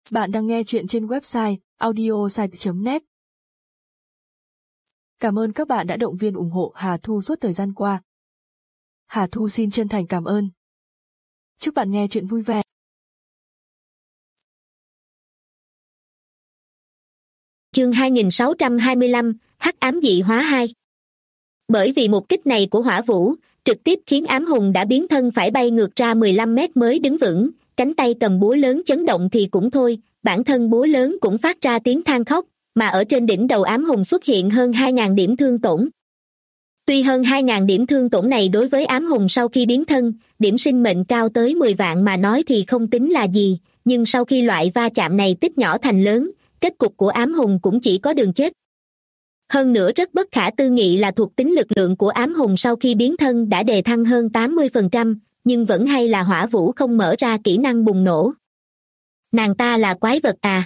Bạn đang nghe chuyện trên website audiosite.net. Cảm ơn các bạn đã động viên ủng hộ Hà Thu suốt thời gian qua. Hà Thu xin chân thành cảm ơn. Chúc bạn nghe chuyện vui vẻ. Chương 2625, Hắc ám dị hóa 2. Bởi vì một kích này của Hỏa Vũ, trực tiếp khiến Ám Hùng đã biến thân phải bay ngược ra 15 mét mới đứng vững, cánh tay cầm búa lớn chấn động thì cũng thôi, bản thân búa lớn cũng phát ra tiếng than khóc, mà ở trên đỉnh đầu Ám Hùng xuất hiện hơn 2.000 điểm thương tổn. Tuy hơn 2.000 điểm thương tổn này đối với Ám Hùng sau khi biến thân, điểm sinh mệnh cao tới 10 vạn mà nói thì không tính là gì, nhưng sau khi loại va chạm này tích nhỏ thành lớn, kết cục của Ám Hùng cũng chỉ có đường chết. Hơn nữa rất bất khả tư nghị là thuộc tính lực lượng của Ám Hùng sau khi biến thân đã đề thăng hơn 80%, nhưng vẫn hay là Hỏa Vũ không mở ra kỹ năng bùng nổ. Nàng ta là quái vật à?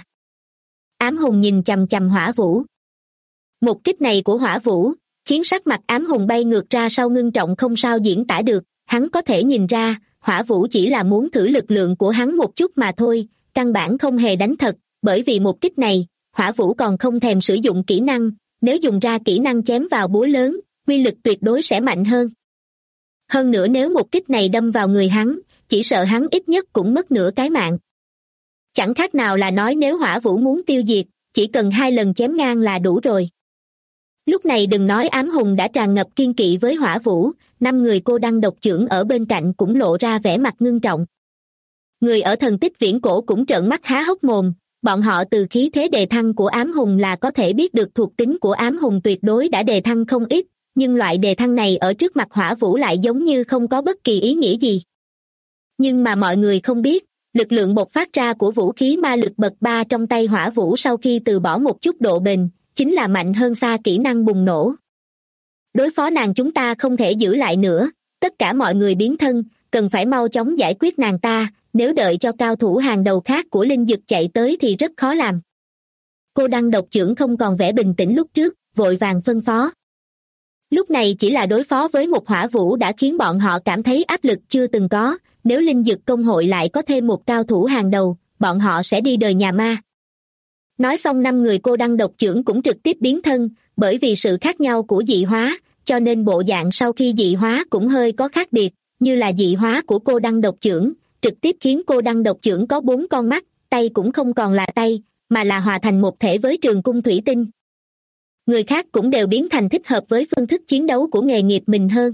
Ám Hùng nhìn chằm chằm Hỏa Vũ. Một kích này của Hỏa Vũ khiến sắc mặt Ám Hùng bay ngược ra sau ngưng trọng không sao diễn tả được, hắn có thể nhìn ra, Hỏa Vũ chỉ là muốn thử lực lượng của hắn một chút mà thôi, căn bản không hề đánh thật, bởi vì một kích này, Hỏa Vũ còn không thèm sử dụng kỹ năng, nếu dùng ra kỹ năng chém vào búa lớn, uy lực tuyệt đối sẽ mạnh hơn. Hơn nữa nếu một kích này đâm vào người hắn, chỉ sợ hắn ít nhất cũng mất nửa cái mạng. Chẳng khác nào là nói nếu Hỏa Vũ muốn tiêu diệt, chỉ cần 2 lần chém ngang là đủ rồi. Lúc này đừng nói Ám Hùng đã tràn ngập kiên kỵ với Hỏa Vũ, 5 người cô đăng độc chưởng ở bên cạnh cũng lộ ra vẻ mặt ngưng trọng. Người ở thần tích viễn cổ cũng trợn mắt há hốc mồm, bọn họ từ khí thế đề thăng của Ám Hùng là có thể biết được thuộc tính của Ám Hùng tuyệt đối đã đề thăng không ít, nhưng loại đề thăng này ở trước mặt Hỏa Vũ lại giống như không có bất kỳ ý nghĩa gì. Nhưng mà mọi người không biết, lực lượng bộc phát ra của vũ khí ma lực bậc 3 trong tay Hỏa Vũ sau khi từ bỏ một chút độ bền, chính là mạnh hơn xa kỹ năng bùng nổ. Đối phó nàng chúng ta không thể giữ lại nữa, tất cả mọi người biến thân, cần phải mau chóng giải quyết nàng ta, nếu đợi cho cao thủ hàng đầu khác của linh dực chạy tới thì rất khó làm. Cô đăng độc chưởng không còn vẻ bình tĩnh lúc trước, vội vàng phân phó. Lúc này chỉ là đối phó với một Hỏa Vũ đã khiến bọn họ cảm thấy áp lực chưa từng có, nếu linh dực công hội lại có thêm một cao thủ hàng đầu, bọn họ sẽ đi đời nhà ma. Nói xong 5 người cô đăng độc chưởng cũng trực tiếp biến thân, bởi vì sự khác nhau của dị hóa, cho nên bộ dạng sau khi dị hóa cũng hơi có khác biệt, như là dị hóa của cô đăng độc chưởng, trực tiếp khiến cô đăng độc chưởng có 4 con mắt, tay cũng không còn là tay, mà là hòa thành một thể với trường cung thủy tinh. Người khác cũng đều biến thành thích hợp với phương thức chiến đấu của nghề nghiệp mình hơn.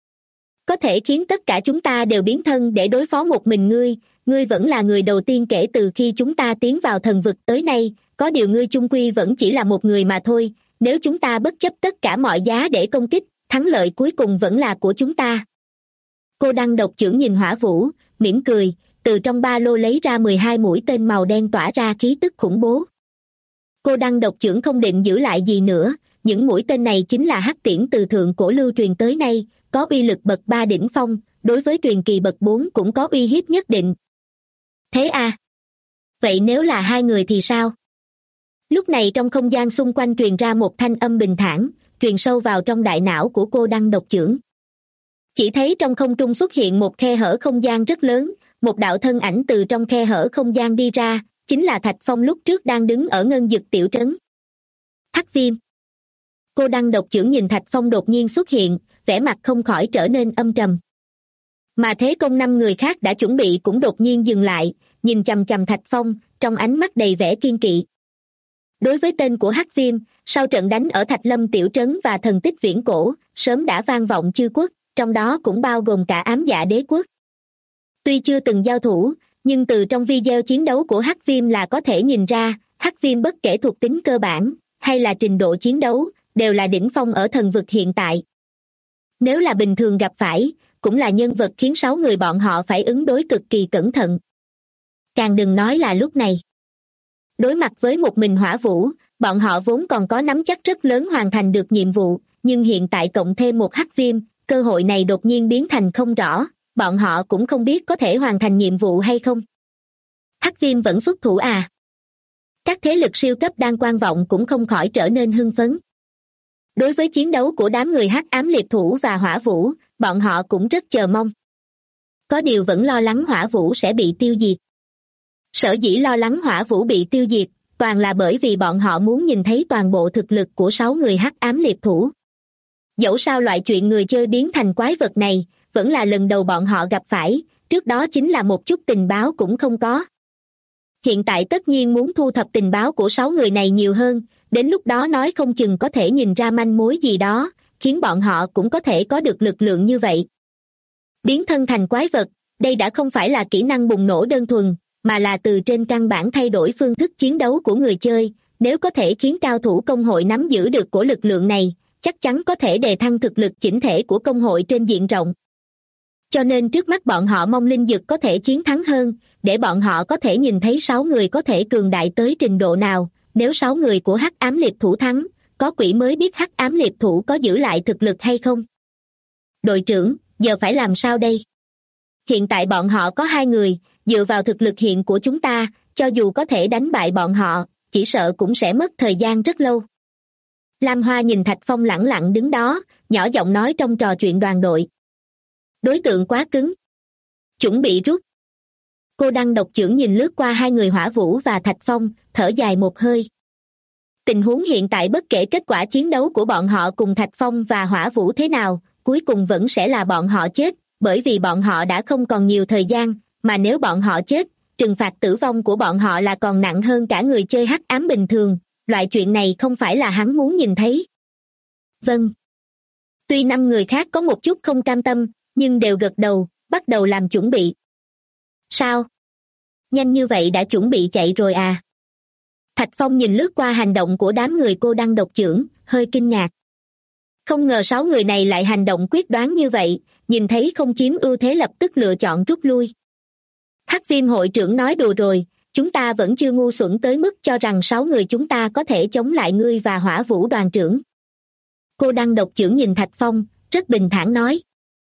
Có thể khiến tất cả chúng ta đều biến thân để đối phó một mình ngươi vẫn là người đầu tiên kể từ khi chúng ta tiến vào thần vực tới nay, có điều ngươi chung quy vẫn chỉ là một người mà thôi, nếu chúng ta bất chấp tất cả mọi giá để công kích, thắng lợi cuối cùng vẫn là của chúng ta. Cô đăng độc chưởng nhìn Hỏa Vũ, mỉm cười, từ trong ba lô lấy ra 12 mũi tên màu đen tỏa ra khí tức khủng bố. Cô đăng độc chưởng không định giữ lại gì nữa, những mũi tên này chính là hắc tiễn từ thượng cổ lưu truyền tới nay, có uy lực bậc 3 đỉnh phong, đối với truyền kỳ bậc 4 cũng có uy hiếp nhất định. Thế à? Vậy nếu là 2 người thì sao? Lúc này trong không gian xung quanh truyền ra một thanh âm bình thản, truyền sâu vào trong đại não của cô đăng độc chưởng. Chỉ thấy trong không trung xuất hiện một khe hở không gian rất lớn, một đạo thân ảnh từ trong khe hở không gian đi ra, chính là Thạch Phong lúc trước đang đứng ở ngân dực tiểu trấn. Hắc Viêm. Cô đăng độc chưởng nhìn Thạch Phong đột nhiên xuất hiện, vẻ mặt không khỏi trở nên âm trầm. Mà thế công 5 người khác đã chuẩn bị cũng đột nhiên dừng lại, nhìn chằm chằm Thạch Phong, trong ánh mắt đầy vẻ kiên kỵ. Đối với tên của Hắc Viêm, sau trận đánh ở Thạch Lâm tiểu trấn và thần tích viễn cổ, sớm đã vang vọng chư quốc, trong đó cũng bao gồm cả Ám Dạ Đế quốc. Tuy chưa từng giao thủ, nhưng từ trong video chiến đấu của Hắc Viêm là có thể nhìn ra, Hắc Viêm bất kể thuộc tính cơ bản, hay là trình độ chiến đấu, đều là đỉnh phong ở thần vực hiện tại. Nếu là bình thường gặp phải, cũng là nhân vật khiến 6 người bọn họ phải ứng đối cực kỳ cẩn thận. Càng đừng nói là lúc này. Đối mặt với một mình Hỏa Vũ, bọn họ vốn còn có nắm chắc rất lớn hoàn thành được nhiệm vụ, nhưng hiện tại cộng thêm một Hắc Viêm, cơ hội này đột nhiên biến thành không rõ, bọn họ cũng không biết có thể hoàn thành nhiệm vụ hay không. Hắc Viêm vẫn xuất thủ à? Các thế lực siêu cấp đang quan vọng cũng không khỏi trở nên hưng phấn. Đối với chiến đấu của đám người Hắc Ám Liệt Thủ và Hỏa Vũ, bọn họ cũng rất chờ mong. Có điều vẫn lo lắng Hỏa Vũ sẽ bị tiêu diệt. Sở dĩ lo lắng Hỏa Vũ bị tiêu diệt, toàn là bởi vì bọn họ muốn nhìn thấy toàn bộ thực lực của 6 người hắc ám liệt thủ. Dẫu sao loại chuyện người chơi biến thành quái vật này, vẫn là lần đầu bọn họ gặp phải, trước đó chính là một chút tình báo cũng không có. Hiện tại tất nhiên muốn thu thập tình báo của 6 người này nhiều hơn, đến lúc đó nói không chừng có thể nhìn ra manh mối gì đó, khiến bọn họ cũng có thể có được lực lượng như vậy. Biến thân thành quái vật, đây đã không phải là kỹ năng bùng nổ đơn thuần, mà là từ trên căn bản thay đổi phương thức chiến đấu của người chơi. Nếu có thể khiến cao thủ công hội nắm giữ được của lực lượng này, chắc chắn có thể đề thăng thực lực chỉnh thể của công hội trên diện rộng. Cho nên trước mắt bọn họ mong linh dực có thể chiến thắng hơn, để bọn họ có thể nhìn thấy 6 người có thể cường đại tới trình độ nào. Nếu 6 người của hắc ám liệt thủ thắng, có quỷ mới biết hắc ám liệt thủ có giữ lại thực lực hay không. Đội trưởng, giờ phải làm sao đây? Hiện tại bọn họ có 2 người, dựa vào thực lực hiện của chúng ta, cho dù có thể đánh bại bọn họ, chỉ sợ cũng sẽ mất thời gian rất lâu. Lam Hoa nhìn Thạch Phong lẳng lặng đứng đó, nhỏ giọng nói trong trò chuyện đoàn đội. Đối tượng quá cứng. Chuẩn bị rút. Cô Đăng độc chưởng nhìn lướt qua 2 người Hỏa Vũ và Thạch Phong, thở dài một hơi. Tình huống hiện tại bất kể kết quả chiến đấu của bọn họ cùng Thạch Phong và Hỏa Vũ thế nào, cuối cùng vẫn sẽ là bọn họ chết, bởi vì bọn họ đã không còn nhiều thời gian, mà nếu bọn họ chết, trừng phạt tử vong của bọn họ là còn nặng hơn cả người chơi hắc ám bình thường, loại chuyện này không phải là hắn muốn nhìn thấy. Vâng. Tuy 5 người khác có một chút không cam tâm, nhưng đều gật đầu, bắt đầu làm chuẩn bị. Sao? Nhanh như vậy đã chuẩn bị chạy rồi à? Thạch Phong nhìn lướt qua hành động của đám người cô Đăng độc chưởng, hơi kinh ngạc. Không ngờ 6 người này lại hành động quyết đoán như vậy, nhìn thấy không chiếm ưu thế lập tức lựa chọn rút lui. Hắc Viêm hội trưởng nói đùa rồi, chúng ta vẫn chưa ngu xuẩn tới mức cho rằng 6 người chúng ta có thể chống lại ngươi và Hỏa Vũ đoàn trưởng. Cô Đăng độc chưởng nhìn Thạch Phong, rất bình thản nói.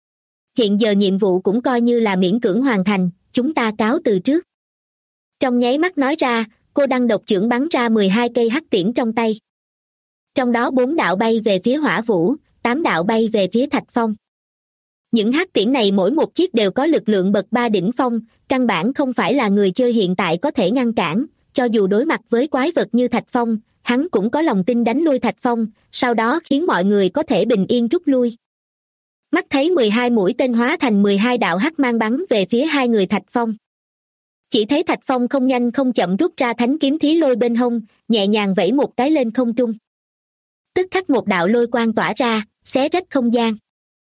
Hiện giờ nhiệm vụ cũng coi như là miễn cưỡng hoàn thành, chúng ta cáo từ trước. Trong nháy mắt nói ra, cô Đăng độc chưởng bắn ra 12 cây hắc tiễn trong tay. Trong đó 4 đạo bay về phía Hỏa Vũ, 8 đạo bay về phía Thạch Phong. Những hắc tiễn này mỗi một chiếc đều có lực lượng bậc 3 đỉnh phong, căn bản không phải là người chơi hiện tại có thể ngăn cản, cho dù đối mặt với quái vật như Thạch Phong, hắn cũng có lòng tin đánh lui Thạch Phong, sau đó khiến mọi người có thể bình yên rút lui. Mắt thấy 12 mũi tên hóa thành 12 đạo hắc mang bắn về phía 2 người Thạch Phong. Chỉ thấy Thạch Phong không nhanh không chậm rút ra thánh kiếm thí lôi bên hông, nhẹ nhàng vẫy một cái lên không trung. Tức khắc một đạo lôi quang tỏa ra, xé rách không gian.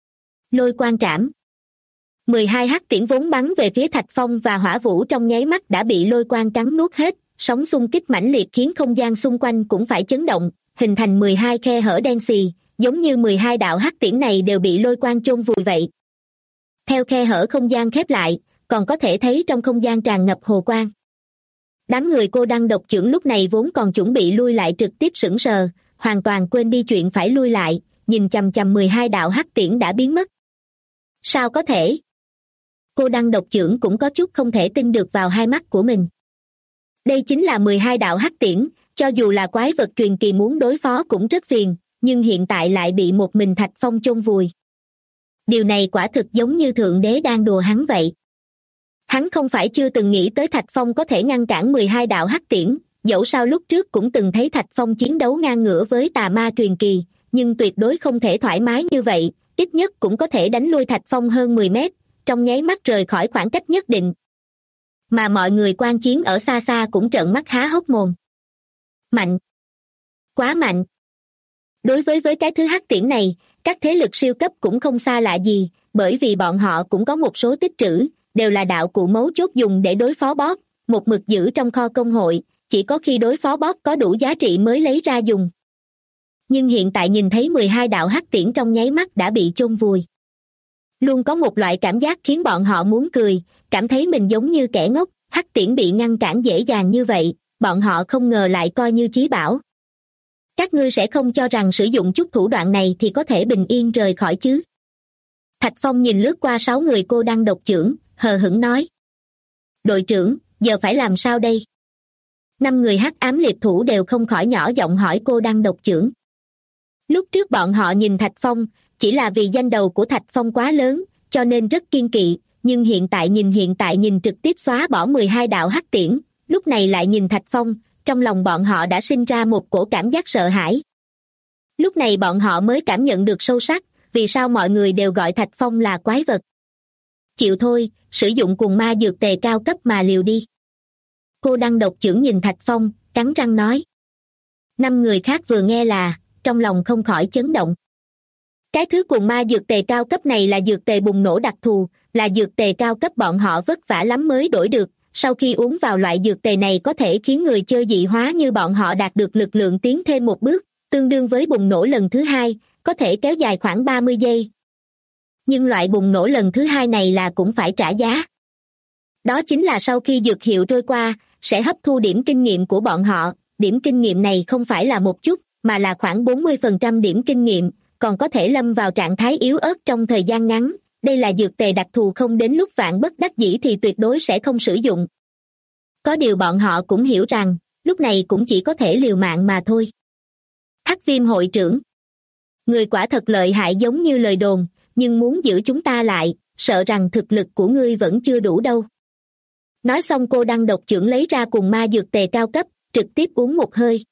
Lôi quang trảm. 12 hắc tiễn vốn bắn về phía Thạch Phong và Hỏa Vũ trong nháy mắt đã bị lôi quang cắn nuốt hết, sóng xung kích mãnh liệt khiến không gian xung quanh cũng phải chấn động, hình thành 12 khe hở đen xì, giống như 12 đạo hắc tiễn này đều bị lôi quang chôn vùi vậy. Theo khe hở không gian khép lại, còn có thể thấy trong không gian tràn ngập hồ quang. Đám người cô Đăng độc chưởng lúc này vốn còn chuẩn bị lui lại trực tiếp sững sờ, hoàn toàn quên đi chuyện phải lui lại, nhìn chằm chằm 12 đạo hắc tiễn đã biến mất. Sao có thể? Cô Đăng độc chưởng cũng có chút không thể tin được vào hai mắt của mình. Đây chính là 12 đạo hắc tiễn, cho dù là quái vật truyền kỳ muốn đối phó cũng rất phiền, nhưng hiện tại lại bị một mình Thạch Phong chôn vùi. Điều này quả thực giống như Thượng Đế đang đùa hắn vậy. Hắn không phải chưa từng nghĩ tới Thạch Phong có thể ngăn cản 12 đạo hắc tiễn, dẫu sao lúc trước cũng từng thấy Thạch Phong chiến đấu ngang ngửa với tà ma truyền kỳ, nhưng tuyệt đối không thể thoải mái như vậy, ít nhất cũng có thể đánh lui Thạch Phong hơn 10 mét, trong nháy mắt rời khỏi khoảng cách nhất định. Mà mọi người quan chiến ở xa xa cũng trợn mắt há hốc mồm. Mạnh! Quá mạnh! Đối với cái thứ hắc tiễn này, các thế lực siêu cấp cũng không xa lạ gì, bởi vì bọn họ cũng có một số tích trữ, đều là đạo cụ mấu chốt dùng để đối phó boss, một mực giữ trong kho công hội, chỉ có khi đối phó boss có đủ giá trị mới lấy ra dùng. Nhưng hiện tại nhìn thấy 12 đạo hắc tiễn trong nháy mắt đã bị chôn vùi. Luôn có một loại cảm giác khiến bọn họ muốn cười, cảm thấy mình giống như kẻ ngốc, hắc tiễn bị ngăn cản dễ dàng như vậy, bọn họ không ngờ lại coi như chí bảo. Các ngươi sẽ không cho rằng sử dụng chút thủ đoạn này thì có thể bình yên rời khỏi chứ? Thạch Phong nhìn lướt qua 6 người cô Đăng độc chưởng, hờ hững nói. Đội trưởng, giờ phải làm sao đây? 5 người hắc ám liệt thủ đều không khỏi nhỏ giọng hỏi cô Đăng độc chưởng. Lúc trước bọn họ nhìn Thạch Phong, chỉ là vì danh đầu của Thạch Phong quá lớn, cho nên rất kiên kỵ, nhưng hiện tại nhìn trực tiếp xóa bỏ 12 đạo hắc tiễn, lúc này lại nhìn Thạch Phong, trong lòng bọn họ đã sinh ra một cổ cảm giác sợ hãi. Lúc này bọn họ mới cảm nhận được sâu sắc, vì sao mọi người đều gọi Thạch Phong là quái vật. Chịu thôi, sử dụng cùng ma dược tề cao cấp mà liều đi. Cô Đăng độc chưởng nhìn Thạch Phong, cắn răng nói. 5 người khác vừa nghe là, trong lòng không khỏi chấn động. Cái thứ cùng ma dược tề cao cấp này là dược tề bùng nổ đặc thù, là dược tề cao cấp bọn họ vất vả lắm mới đổi được. Sau khi uống vào loại dược tề này có thể khiến người chơi dị hóa như bọn họ đạt được lực lượng tiến thêm một bước, tương đương với bùng nổ lần thứ 2, có thể kéo dài khoảng 30 giây. Nhưng loại bùng nổ lần thứ 2 này là cũng phải trả giá. Đó chính là sau khi dược hiệu trôi qua, sẽ hấp thu điểm kinh nghiệm của bọn họ. Điểm kinh nghiệm này không phải là một chút, mà là khoảng 40% điểm kinh nghiệm, còn có thể lâm vào trạng thái yếu ớt trong thời gian ngắn. Đây là dược tề đặc thù, không đến lúc vạn bất đắc dĩ thì tuyệt đối sẽ không sử dụng. Có điều bọn họ cũng hiểu rằng, lúc này cũng chỉ có thể liều mạng mà thôi. Hắc Viêm hội trưởng. Người quả thật lợi hại giống như lời đồn, nhưng muốn giữ chúng ta lại, sợ rằng thực lực của ngươi vẫn chưa đủ đâu. Nói xong cô Đăng độc chưởng lấy ra cùng ma dược tề cao cấp, trực tiếp uống một hơi.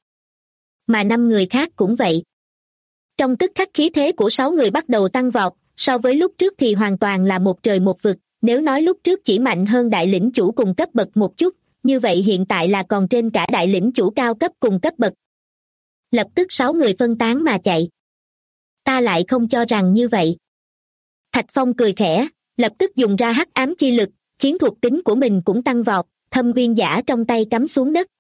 Mà 5 người khác cũng vậy. Trong tức khắc khí thế của 6 người bắt đầu tăng vọt, so với lúc trước thì hoàn toàn là một trời một vực. Nếu nói lúc trước chỉ mạnh hơn đại lĩnh chủ cùng cấp bậc một chút, như vậy hiện tại là còn trên cả đại lĩnh chủ cao cấp cùng cấp bậc. Lập tức 6 người phân tán mà chạy. Ta lại không cho rằng như vậy. Thạch Phong cười khẽ, lập tức dùng ra hắc ám chi lực, khiến thuộc tính của mình cũng tăng vọt, thâm uyên giả trong tay cắm xuống đất.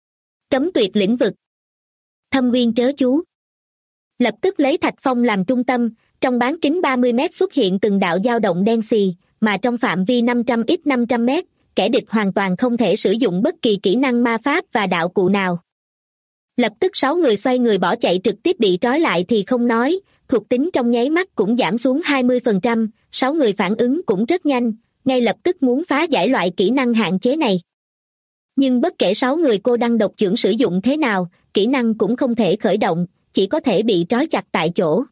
Cấm tuyệt lĩnh vực. Thâm uyên trớ chú. Lập tức lấy Thạch Phong làm trung tâm, trong bán kính 30 mét xuất hiện từng đạo dao động đen xì, mà trong phạm vi 500 mét, kẻ địch hoàn toàn không thể sử dụng bất kỳ kỹ năng ma pháp và đạo cụ nào. Lập tức 6 người xoay người bỏ chạy, trực tiếp bị trói lại thì không nói, thuộc tính trong nháy mắt cũng giảm xuống 20%, 6 người phản ứng cũng rất nhanh, ngay lập tức muốn phá giải loại kỹ năng hạn chế này. Nhưng bất kể 6 người cô Đăng độc chưởng sử dụng thế nào, kỹ năng cũng không thể khởi động, chỉ có thể bị trói chặt tại chỗ.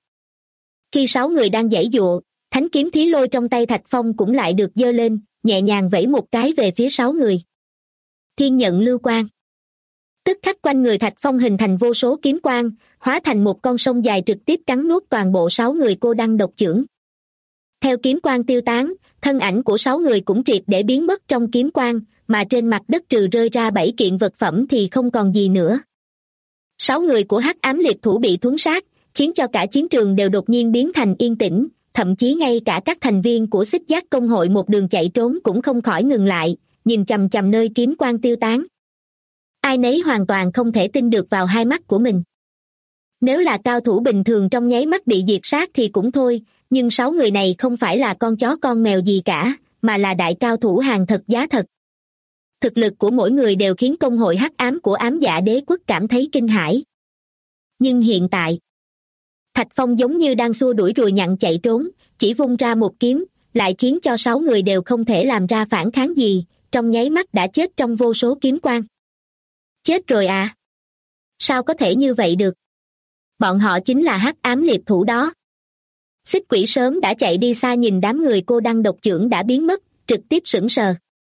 Khi 6 người đang giãy giụa, thánh kiếm thí lôi trong tay Thạch Phong cũng lại được giơ lên, nhẹ nhàng vẫy một cái về phía 6 người. Thiên nhận lưu quang. Tức khắc quanh người Thạch Phong hình thành vô số kiếm quang, hóa thành một con sông dài trực tiếp cắn nuốt toàn bộ 6 người cô Đăng độc chưởng. Theo kiếm quang tiêu tán, thân ảnh của 6 người cũng triệt để biến mất trong kiếm quang, mà trên mặt đất trừ rơi ra 7 kiện vật phẩm thì không còn gì nữa. 6 người của hắc ám liệt thủ bị thuấn sát, khiến cho cả chiến trường đều đột nhiên biến thành yên tĩnh, thậm chí ngay cả các thành viên của xích giác công hội một đường chạy trốn cũng không khỏi ngừng lại, nhìn chằm chằm nơi kiếm quang tiêu tán. Ai nấy hoàn toàn không thể tin được vào hai mắt của mình. Nếu là cao thủ bình thường trong nháy mắt bị diệt sát thì cũng thôi, nhưng 6 người này không phải là con chó con mèo gì cả, mà là đại cao thủ hàng thật giá thật. Thực lực của mỗi người đều khiến công hội hắc ám của ám dạ đế quốc cảm thấy kinh hãi. Nhưng hiện tại, Thạch Phong giống như đang xua đuổi ruồi nhặn chạy trốn, chỉ vung ra một kiếm, lại khiến cho 6 người đều không thể làm ra phản kháng gì, trong nháy mắt đã chết trong vô số kiếm quang. Chết rồi à? Sao có thể như vậy được? Bọn họ chính là hắc ám liệt thủ đó. Xích Quỷ sớm đã chạy đi xa, nhìn đám người cô Đăng độc chưởng đã biến mất, trực tiếp sững sờ.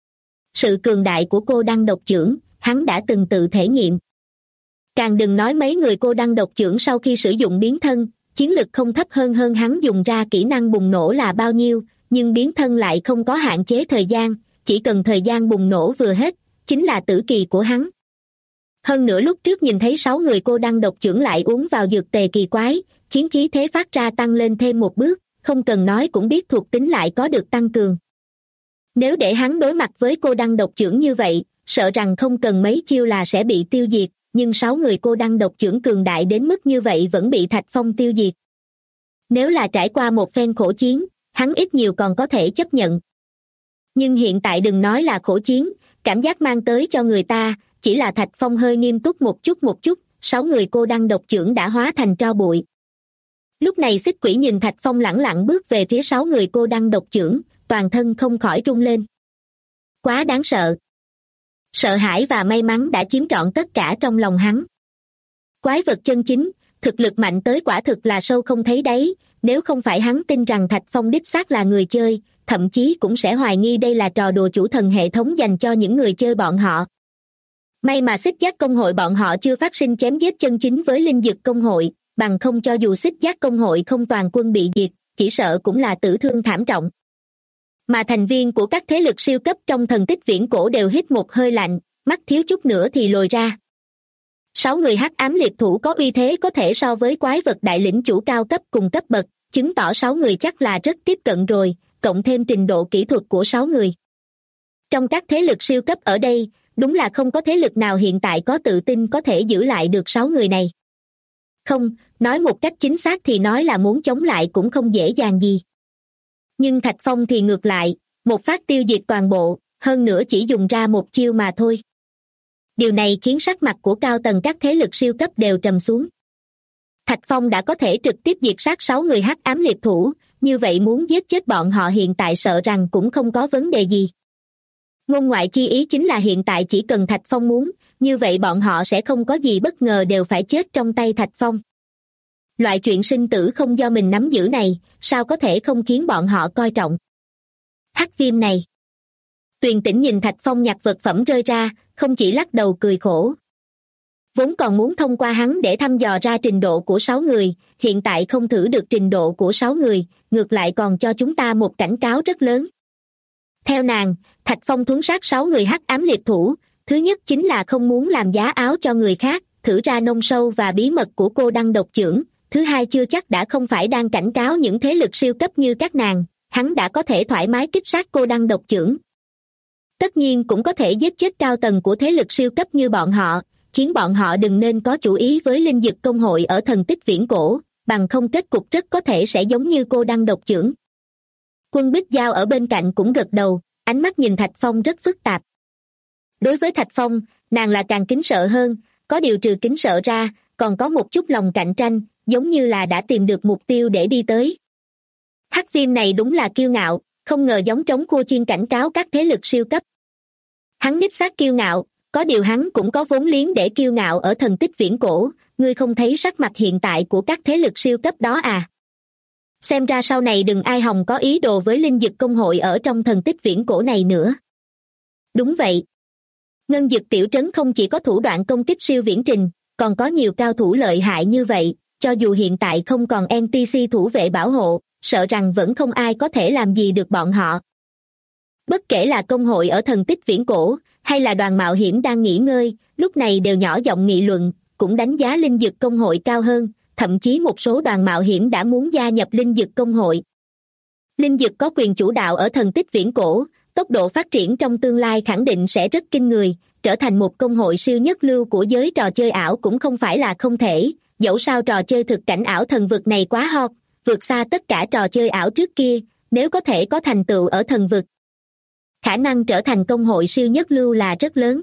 Sự cường đại của cô Đăng độc chưởng, hắn đã từng tự thể nghiệm. Càng đừng nói mấy người cô Đăng độc chưởng sau khi sử dụng biến thân, chiến lực không thấp hơn hắn dùng ra kỹ năng bùng nổ là bao nhiêu, nhưng biến thân lại không có hạn chế thời gian, chỉ cần thời gian bùng nổ vừa hết, chính là tử kỳ của hắn. Hơn nữa lúc trước nhìn thấy 6 người cô Đăng độc chưởng lại uống vào dược tề kỳ quái, khiến khí thế phát ra tăng lên thêm một bước, không cần nói cũng biết thuộc tính lại có được tăng cường. Nếu để hắn đối mặt với cô Đăng độc chưởng như vậy, sợ rằng không cần mấy chiêu là sẽ bị tiêu diệt, nhưng 6 người cô Đăng độc chưởng cường đại đến mức như vậy vẫn bị Thạch Phong tiêu diệt. Nếu là trải qua một phen khổ chiến, hắn ít nhiều còn có thể chấp nhận. Nhưng hiện tại đừng nói là khổ chiến, cảm giác mang tới cho người ta, chỉ là Thạch Phong hơi nghiêm túc một chút, 6 người cô Đăng độc chưởng đã hóa thành tro bụi. Lúc này Xích Quỷ nhìn Thạch Phong lẳng lặng bước về phía 6 người cô Đăng độc chưởng, toàn thân không khỏi rung lên. Quá đáng sợ. Sợ hãi và may mắn đã chiếm trọn tất cả trong lòng hắn. Quái vật chân chính, thực lực mạnh tới quả thực là sâu không thấy đáy, nếu không phải hắn tin rằng Thạch Phong đích xác là người chơi, thậm chí cũng sẽ hoài nghi đây là trò đùa chủ thần hệ thống dành cho những người chơi bọn họ. May mà xích giác công hội bọn họ chưa phát sinh chém giết chân chính với linh dực công hội, bằng không cho dù xích giác công hội không toàn quân bị diệt, chỉ sợ cũng là tử thương thảm trọng. Mà thành viên của các thế lực siêu cấp trong thần tích viễn cổ đều hít một hơi lạnh, mắt thiếu chút nữa thì lồi ra. 6 người hắc ám liệt thủ có uy thế có thể so với quái vật đại lĩnh chủ cao cấp cùng cấp bậc, chứng tỏ 6 người chắc là rất tiếp cận rồi, cộng thêm trình độ kỹ thuật của 6 người. Trong các thế lực siêu cấp ở đây, đúng là không có thế lực nào hiện tại có tự tin có thể giữ lại được 6 người này. Không, nói một cách chính xác thì nói là muốn chống lại cũng không dễ dàng gì. Nhưng Thạch Phong thì ngược lại, một phát tiêu diệt toàn bộ, hơn nữa chỉ dùng ra một chiêu mà thôi. Điều này khiến sắc mặt của cao tầng các thế lực siêu cấp đều trầm xuống. Thạch Phong đã có thể trực tiếp diệt sát 6 người hắc ám liệt thủ, như vậy muốn giết chết bọn họ hiện tại sợ rằng cũng không có vấn đề gì. Ngôn ngoại chi ý chính là hiện tại chỉ cần Thạch Phong muốn, như vậy bọn họ sẽ không có gì bất ngờ đều phải chết trong tay Thạch Phong. Loại chuyện sinh tử không do mình nắm giữ này, sao có thể không khiến bọn họ coi trọng. Hắc viêm này. Tuyền Tĩnh nhìn Thạch Phong nhặt vật phẩm rơi ra, không chỉ lắc đầu cười khổ. Vốn còn muốn thông qua hắn để thăm dò ra trình độ của 6 người, hiện tại không thử được trình độ của 6 người, ngược lại còn cho chúng ta một cảnh cáo rất lớn. Theo nàng, Thạch Phong thuấn sát 6 người hắc ám liệt thủ, thứ nhất chính là không muốn làm giá áo cho người khác, thử ra nông sâu và bí mật của cô đăng độc chưởng, thứ hai chưa chắc đã không phải đang cảnh cáo những thế lực siêu cấp như các nàng, hắn đã có thể thoải mái kích sát cô đăng độc chưởng. Tất nhiên cũng có thể giết chết cao tầng của thế lực siêu cấp như bọn họ, khiến bọn họ đừng nên có chủ ý với linh dực công hội ở thần tích viễn cổ, bằng không kết cục rất có thể sẽ giống như cô đăng độc chưởng. Quân Bích Giao ở bên cạnh cũng gật đầu, ánh mắt nhìn Thạch Phong rất phức tạp. Đối với Thạch Phong, nàng là càng kính sợ hơn, có điều trừ kính sợ ra, còn có một chút lòng cạnh tranh, giống như là đã tìm được mục tiêu để đi tới. Hắc viêm này đúng là kiêu ngạo, không ngờ giống trống cua chiên cảnh cáo các thế lực siêu cấp. Hắn đích xác kiêu ngạo, có điều hắn cũng có vốn liếng để kiêu ngạo ở thần tích viễn cổ, ngươi không thấy sắc mặt hiện tại của các thế lực siêu cấp đó à? Xem ra sau này đừng ai hòng có ý đồ với linh dực công hội ở trong thần tích viễn cổ này nữa. Đúng vậy. Ngân dực tiểu trấn không chỉ có thủ đoạn công kích siêu viễn trình, còn có nhiều cao thủ lợi hại như vậy, cho dù hiện tại không còn NPC thủ vệ bảo hộ, sợ rằng vẫn không ai có thể làm gì được bọn họ. Bất kể là công hội ở thần tích viễn cổ, hay là đoàn mạo hiểm đang nghỉ ngơi, lúc này đều nhỏ giọng nghị luận, cũng đánh giá linh dực công hội cao hơn, thậm chí một số đoàn mạo hiểm đã muốn gia nhập linh dực công hội. Linh dực có quyền chủ đạo ở thần tích viễn cổ, tốc độ phát triển trong tương lai khẳng định sẽ rất kinh người, trở thành một công hội siêu nhất lưu của giới trò chơi ảo cũng không phải là không thể, dẫu sao trò chơi thực cảnh ảo thần vực này quá hot, vượt xa tất cả trò chơi ảo trước kia, nếu có thể có thành tựu ở thần vực. Khả năng trở thành công hội siêu nhất lưu là rất lớn.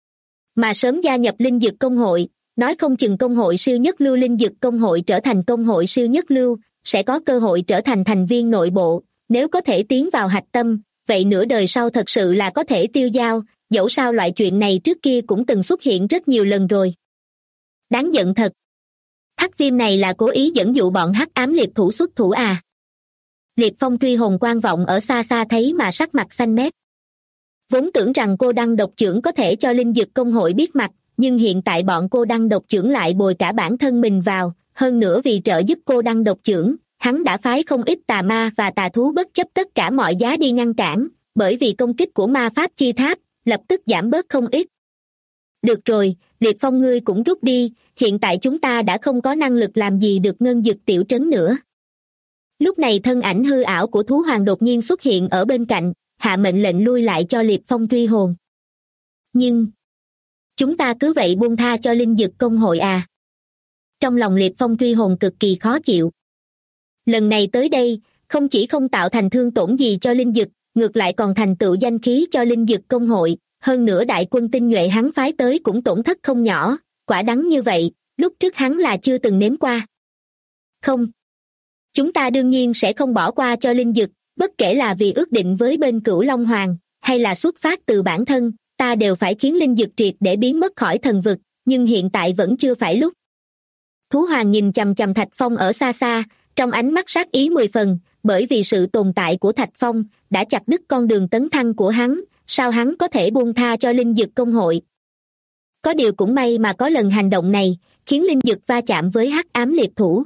Mà sớm gia nhập linh dực công hội, nói không chừng công hội siêu nhất lưu linh dực công hội trở thành công hội siêu nhất lưu, sẽ có cơ hội trở thành thành viên nội bộ, nếu có thể tiến vào hạch tâm, vậy nửa đời sau thật sự là có thể tiêu dao, dẫu sao loại chuyện này trước kia cũng từng xuất hiện rất nhiều lần rồi. Đáng giận thật. Hắc viêm này là cố ý dẫn dụ bọn hắc ám liệt thủ xuất thủ à? Liệt Phong truy hồn quan vọng ở xa xa thấy mà sắc mặt xanh mét. Vốn tưởng rằng cô đăng độc chưởng có thể cho linh dực công hội biết mặt, nhưng hiện tại bọn cô đăng độc chưởng lại bồi cả bản thân mình vào, hơn nữa vì trợ giúp cô đăng độc chưởng, hắn đã phái không ít tà ma và tà thú bất chấp tất cả mọi giá đi ngăn cản, bởi vì công kích của ma pháp chi tháp, lập tức giảm bớt không ít. Được rồi, Liệt Phong ngươi cũng rút đi, hiện tại chúng ta đã không có năng lực làm gì được ngân dực tiểu trấn nữa. Lúc này thân ảnh hư ảo của thú hoàng đột nhiên xuất hiện ở bên cạnh, hạ mệnh lệnh lui lại cho Liệt Phong truy hồn. Nhưng chúng ta cứ vậy buông tha cho linh dực công hội à? Trong lòng Liệt Phong truy hồn cực kỳ khó chịu. Lần này tới đây, không chỉ không tạo thành thương tổn gì cho linh dực, ngược lại còn thành tựu danh khí cho linh dực công hội, hơn nữa đại quân tinh nhuệ hắn phái tới cũng tổn thất không nhỏ, quả đắng như vậy, lúc trước hắn là chưa từng nếm qua. Không. Chúng ta đương nhiên sẽ không bỏ qua cho linh dực, bất kể là vì ước định với bên Cửu Long Hoàng, hay là xuất phát từ bản thân, ta đều phải khiến linh dực triệt để biến mất khỏi thần vực, nhưng hiện tại vẫn chưa phải lúc. Thú Hoàng nhìn chằm chằm Thạch Phong ở xa xa, trong ánh mắt sát ý 10 phần, bởi vì sự tồn tại của Thạch Phong đã chặt đứt con đường tấn thăng của hắn, sao hắn có thể buông tha cho linh dực công hội. Có điều cũng may mà có lần hành động này, khiến Linh Dực va chạm với hắc ám liệt thủ.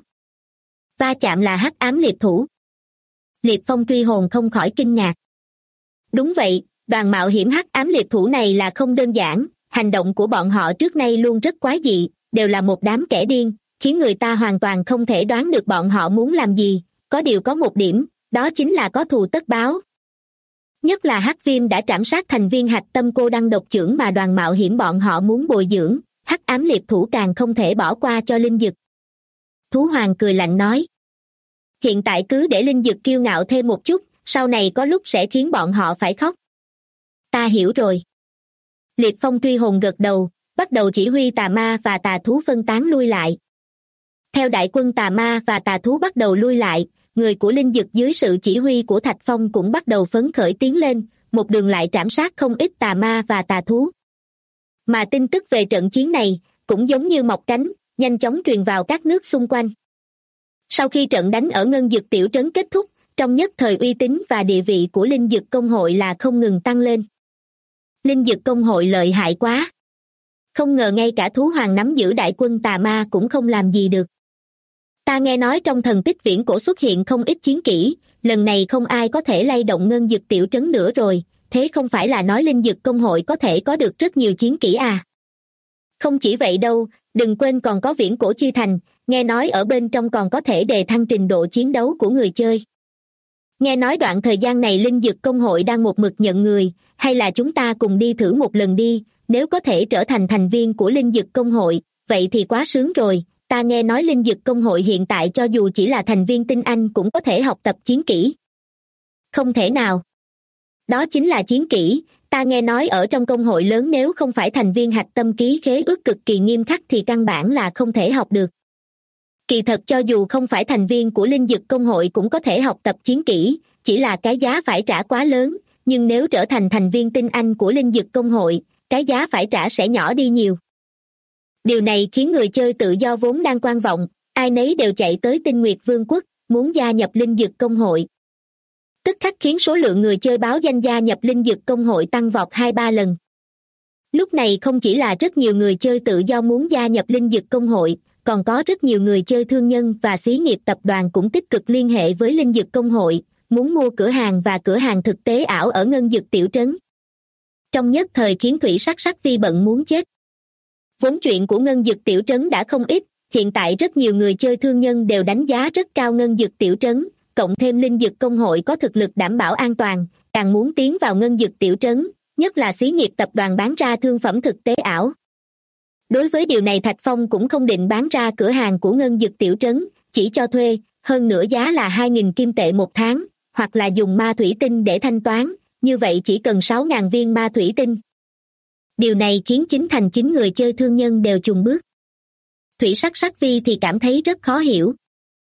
Va chạm là hắc ám liệt thủ. Liệt Phong truy hồn không khỏi kinh ngạc. Đúng vậy, đoàn mạo hiểm hắc ám liệt thủ này là không đơn giản, hành động của bọn họ trước nay luôn rất quái dị, đều là một đám kẻ điên, khiến người ta hoàn toàn không thể đoán được bọn họ muốn làm gì. Có điều có một điểm, đó chính là có thù tất báo. Nhất là Hắc Viêm đã trảm sát thành viên hạch tâm cô đăng độc chưởng mà đoàn mạo hiểm bọn họ muốn bồi dưỡng, hắc ám liệt thủ càng không thể bỏ qua cho Linh Dực. Thú Hoàng cười lạnh nói. Hiện tại cứ để Linh Dực kiêu ngạo thêm một chút, sau này có lúc sẽ khiến bọn họ phải khóc. Ta hiểu rồi. Liệt Phong truy hồn gật đầu, bắt đầu chỉ huy tà ma và tà thú phân tán lui lại. Theo đại quân tà ma và tà thú bắt đầu lui lại, người của Linh Dực dưới sự chỉ huy của Thạch Phong cũng bắt đầu phấn khởi tiến lên, một đường lại trảm sát không ít tà ma và tà thú. Mà tin tức về trận chiến này, cũng giống như mọc cánh, nhanh chóng truyền vào các nước xung quanh. Sau khi trận đánh ở Ngân Dực tiểu trấn kết thúc, trong nhất thời uy tín và địa vị của Linh Dực công hội là không ngừng tăng lên. Linh Dực công hội lợi hại quá. Không ngờ ngay cả Thú Hoàng nắm giữ đại quân tà ma cũng không làm gì được. Ta nghe nói trong thần tích viễn cổ xuất hiện không ít chiến kỹ, lần này không ai có thể lay động Ngân Dực tiểu trấn nữa rồi, thế không phải là nói Linh Dực công hội có thể có được rất nhiều chiến kỹ à? Không chỉ vậy đâu, đừng quên còn có viễn cổ chi thành, nghe nói ở bên trong còn có thể đề thăng trình độ chiến đấu của người chơi. Nghe nói đoạn thời gian này Linh Dực công hội đang một mực nhận người, hay là chúng ta cùng đi thử một lần đi, nếu có thể trở thành thành viên của Linh Dực công hội, vậy thì quá sướng rồi. Ta nghe nói Linh Dực công hội hiện tại cho dù chỉ là thành viên tinh anh cũng có thể học tập chiến kỹ. Không thể nào. Đó chính là chiến kỹ, ta nghe nói ở trong công hội lớn nếu không phải thành viên hạch tâm ký khế ước cực kỳ nghiêm khắc thì căn bản là không thể học được. Kỳ thật cho dù không phải thành viên của Linh Dực công hội cũng có thể học tập chiến kỹ, chỉ là cái giá phải trả quá lớn, nhưng nếu trở thành thành viên tinh anh của Linh Dực công hội, cái giá phải trả sẽ nhỏ đi nhiều. Điều này khiến người chơi tự do vốn đang quan vọng, ai nấy đều chạy tới Tinh Nguyệt Vương quốc, muốn gia nhập Linh Dực công hội. Tức khắc khiến số lượng người chơi báo danh gia nhập Linh Dực công hội tăng vọt 2-3 lần. Lúc này không chỉ là rất nhiều người chơi tự do muốn gia nhập Linh Dực công hội, còn có rất nhiều người chơi thương nhân và xí nghiệp tập đoàn cũng tích cực liên hệ với Linh Dực công hội, muốn mua cửa hàng và cửa hàng thực tế ảo ở Ngân Dực tiểu trấn. Trong nhất thời khiến Thủy Sắc Vi bận muốn chết. Vốn chuyện của Ngân Dực tiểu trấn đã không ít, hiện tại rất nhiều người chơi thương nhân đều đánh giá rất cao Ngân Dực tiểu trấn, cộng thêm Linh Dực công hội có thực lực đảm bảo an toàn, càng muốn tiến vào Ngân Dực tiểu trấn, nhất là xí nghiệp tập đoàn bán ra thương phẩm thực tế ảo. Đối với điều này Thạch Phong cũng không định bán ra cửa hàng của Ngân Dực tiểu trấn, chỉ cho thuê, hơn nữa giá là 2.000 kim tệ một tháng, hoặc là dùng ma thủy tinh để thanh toán, như vậy chỉ cần 6.000 viên ma thủy tinh. Điều này khiến 9 người chơi thương nhân đều chùn bước. Thủy Sắc Vi thì cảm thấy rất khó hiểu.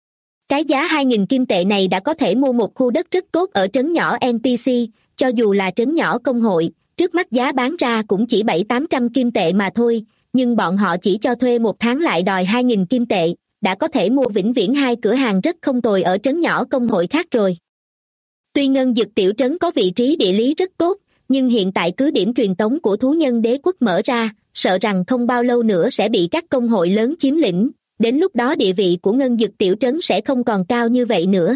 Cái giá 2.000 kim tệ này đã có thể mua một khu đất rất tốt ở trấn nhỏ NPC, cho dù là trấn nhỏ công hội, trước mắt giá bán ra cũng chỉ 700-800 kim tệ mà thôi, nhưng bọn họ chỉ cho thuê một tháng lại đòi 2.000 kim tệ, đã có thể mua vĩnh viễn 2 cửa hàng rất không tồi ở trấn nhỏ công hội khác rồi. Tuy Ngân Dực tiểu trấn có vị trí địa lý rất tốt, nhưng hiện tại cứ điểm truyền tống của thú nhân đế quốc mở ra, sợ rằng không bao lâu nữa sẽ bị các công hội lớn chiếm lĩnh, đến lúc đó địa vị của Ngân Dực tiểu trấn sẽ không còn cao như vậy nữa.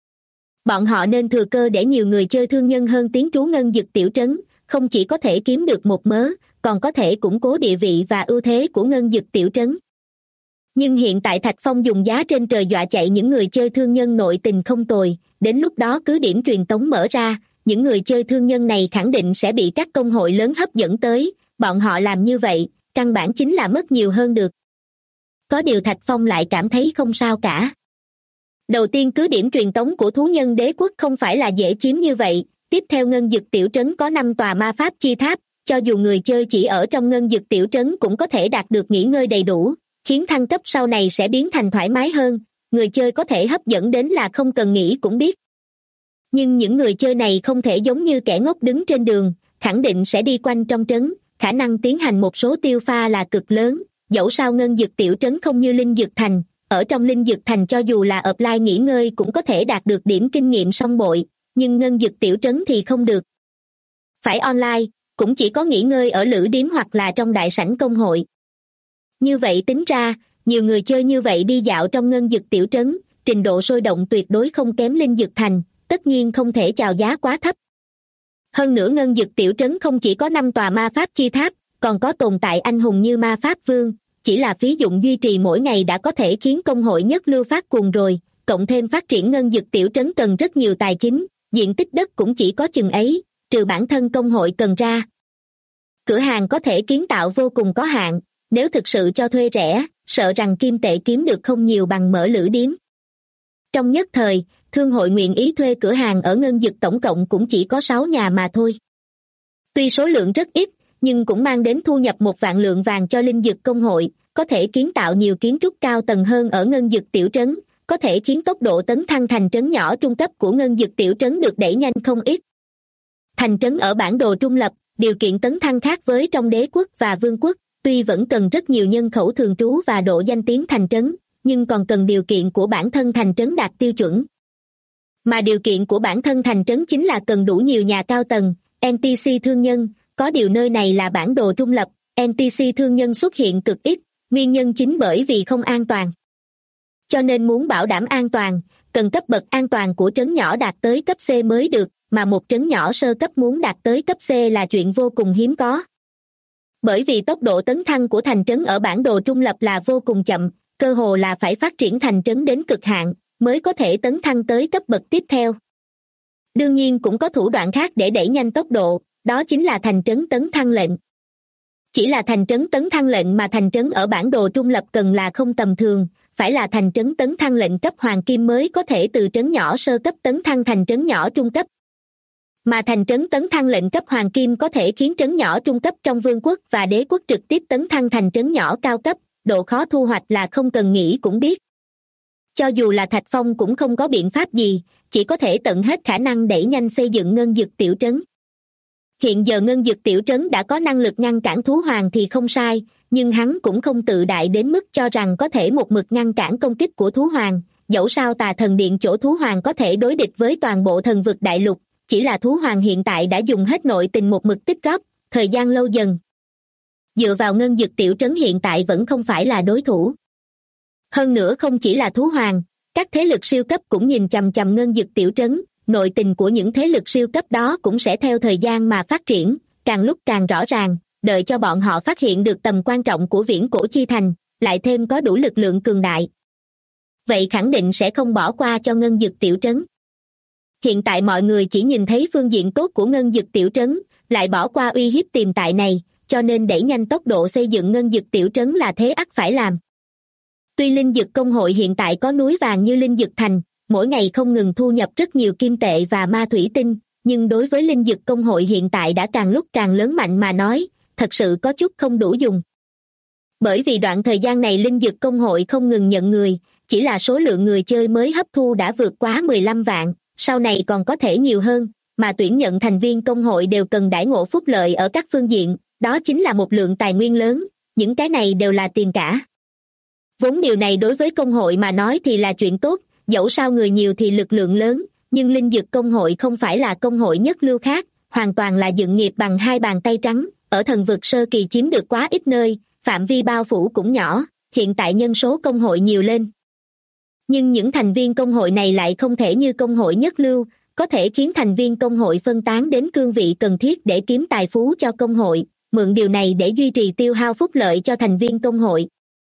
Bọn họ nên thừa cơ để nhiều người chơi thương nhân hơn tiến trú Ngân Dực tiểu trấn, không chỉ có thể kiếm được một mớ, còn có thể củng cố địa vị và ưu thế của Ngân Dực tiểu trấn. Nhưng hiện tại Thạch Phong dùng giá trên trời dọa chạy những người chơi thương nhân nội tình không tồi, đến lúc đó cứ điểm truyền tống mở ra, những người chơi thương nhân này khẳng định sẽ bị các công hội lớn hấp dẫn tới, bọn họ làm như vậy, căn bản chính là mất nhiều hơn được. Có điều Thạch Phong lại cảm thấy không sao cả. Đầu tiên cứ điểm truyền tống của thú nhân đế quốc không phải là dễ chiếm như vậy, tiếp theo Ngân Dực tiểu trấn có 5 tòa ma pháp chi tháp, cho dù người chơi chỉ ở trong Ngân Dực tiểu trấn cũng có thể đạt được nghỉ ngơi đầy đủ, khiến thăng cấp sau này sẽ biến thành thoải mái hơn, người chơi có thể hấp dẫn đến là không cần nghĩ cũng biết. Nhưng những người chơi này không thể giống như kẻ ngốc đứng trên đường, khẳng định sẽ đi quanh trong trấn, khả năng tiến hành một số tiêu pha là cực lớn, dẫu sao Ngân Dực tiểu trấn không như Linh Dực thành, ở trong Linh Dực thành cho dù là offline nghỉ ngơi cũng có thể đạt được điểm kinh nghiệm song bội, nhưng Ngân Dực tiểu trấn thì không được. Phải online, cũng chỉ có nghỉ ngơi ở lữ điếm hoặc là trong đại sảnh công hội. Như vậy tính ra, nhiều người chơi như vậy đi dạo trong ngân dực tiểu trấn, trình độ sôi động tuyệt đối không kém Linh Dực Thành, tất nhiên không thể chào giá quá thấp. Hơn nữa ngân dực tiểu trấn không chỉ có 5 tòa ma pháp chi tháp, còn có tồn tại anh hùng như ma pháp vương, chỉ là phí dụng duy trì mỗi ngày đã có thể khiến công hội nhất lưu phát cuồng rồi, cộng thêm phát triển ngân dực tiểu trấn cần rất nhiều tài chính, diện tích đất cũng chỉ có chừng ấy, trừ bản thân công hội cần ra. Cửa hàng có thể kiến tạo vô cùng có hạn, nếu thực sự cho thuê rẻ, sợ rằng kim tệ kiếm được không nhiều bằng mở lữ điếm. Trong nhất thời, thương hội nguyện ý thuê cửa hàng ở ngân dực tổng cộng cũng chỉ có 6 nhà mà thôi. Tuy số lượng rất ít, nhưng cũng mang đến thu nhập 1 vạn lượng vàng cho Linh Dực công hội, có thể kiến tạo nhiều kiến trúc cao tầng hơn ở ngân dực tiểu trấn, có thể khiến tốc độ tấn thăng thành trấn nhỏ trung cấp của ngân dực tiểu trấn được đẩy nhanh không ít. Thành trấn ở bản đồ trung lập, điều kiện tấn thăng khác với trong đế quốc và vương quốc, tuy vẫn cần rất nhiều nhân khẩu thường trú và độ danh tiếng thành trấn, nhưng còn cần điều kiện của bản thân thành trấn đạt tiêu chuẩn. Mà điều kiện của bản thân thành trấn chính là cần đủ nhiều nhà cao tầng, NPC thương nhân, có điều nơi này là bản đồ trung lập, NPC thương nhân xuất hiện cực ít, nguyên nhân chính bởi vì không an toàn. Cho nên muốn bảo đảm an toàn, cần cấp bậc an toàn của trấn nhỏ đạt tới cấp C mới được, mà một trấn nhỏ sơ cấp muốn đạt tới cấp C là chuyện vô cùng hiếm có. Bởi vì tốc độ tấn thăng của thành trấn ở bản đồ trung lập là vô cùng chậm, cơ hồ là phải phát triển thành trấn đến cực hạn, mới có thể tấn thăng tới cấp bậc tiếp theo. Đương nhiên cũng có thủ đoạn khác để đẩy nhanh tốc độ, đó chính là thành trấn tấn thăng lệnh. Chỉ là thành trấn tấn thăng lệnh mà thành trấn ở bản đồ trung lập cần là không tầm thường, phải là thành trấn tấn thăng lệnh cấp hoàng kim mới có thể từ trấn nhỏ sơ cấp tấn thăng thành trấn nhỏ trung cấp. Mà thành trấn tấn thăng lệnh cấp hoàng kim có thể khiến trấn nhỏ trung cấp trong vương quốc và đế quốc trực tiếp tấn thăng thành trấn nhỏ cao cấp, độ khó thu hoạch là không cần nghĩ cũng biết. Cho dù là Thạch Phong cũng không có biện pháp gì, chỉ có thể tận hết khả năng đẩy nhanh xây dựng ngân dực tiểu trấn. Hiện giờ ngân dực tiểu trấn đã có năng lực ngăn cản thú hoàng thì không sai, nhưng hắn cũng không tự đại đến mức cho rằng có thể một mực ngăn cản công kích của thú hoàng, dẫu sao Tà Thần Điện chỗ thú hoàng có thể đối địch với toàn bộ thần vực đại lục, chỉ là thú hoàng hiện tại đã dùng hết nội tình một mực tích góp, thời gian lâu dần. Dựa vào ngân dực tiểu trấn hiện tại vẫn không phải là đối thủ. Hơn nữa không chỉ là thú hoàng, các thế lực siêu cấp cũng nhìn chằm chằm ngân dực tiểu trấn, nội tình của những thế lực siêu cấp đó cũng sẽ theo thời gian mà phát triển, càng lúc càng rõ ràng, đợi cho bọn họ phát hiện được tầm quan trọng của viễn cổ chi thành, lại thêm có đủ lực lượng cường đại. Vậy khẳng định sẽ không bỏ qua cho ngân dực tiểu trấn. Hiện tại mọi người chỉ nhìn thấy phương diện tốt của ngân dực tiểu trấn, lại bỏ qua uy hiếp tiềm tại này, cho nên đẩy nhanh tốc độ xây dựng ngân dực tiểu trấn là thế ắt phải làm. Tuy Linh Dực công hội hiện tại có núi vàng như Linh Dực Thành, mỗi ngày không ngừng thu nhập rất nhiều kim tệ và ma thủy tinh, nhưng đối với Linh Dực công hội hiện tại đã càng lúc càng lớn mạnh mà nói, thật sự có chút không đủ dùng. Bởi vì đoạn thời gian này Linh Dực công hội không ngừng nhận người, chỉ là số lượng người chơi mới hấp thu đã vượt quá 15 vạn, sau này còn có thể nhiều hơn, mà tuyển nhận thành viên công hội đều cần đãi ngộ phúc lợi ở các phương diện, đó chính là một lượng tài nguyên lớn, những cái này đều là tiền cả. Vốn điều này đối với công hội mà nói thì là chuyện tốt, dẫu sao người nhiều thì lực lượng lớn, nhưng Linh Dực công hội không phải là công hội nhất lưu khác, hoàn toàn là dựng nghiệp bằng 2 bàn tay trắng, ở thần vực sơ kỳ chiếm được quá ít nơi, phạm vi bao phủ cũng nhỏ, hiện tại nhân số công hội nhiều lên. Nhưng những thành viên công hội này lại không thể như công hội nhất lưu, có thể khiến thành viên công hội phân tán đến cương vị cần thiết để kiếm tài phú cho công hội, mượn điều này để duy trì tiêu hao phúc lợi cho thành viên công hội.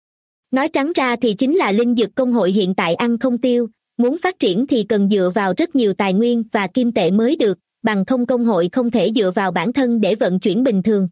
Nói trắng ra thì chính là Linh Dực công hội hiện tại ăn không tiêu, muốn phát triển thì cần dựa vào rất nhiều tài nguyên và kim tệ mới được, bằng không công hội không thể dựa vào bản thân để vận chuyển bình thường.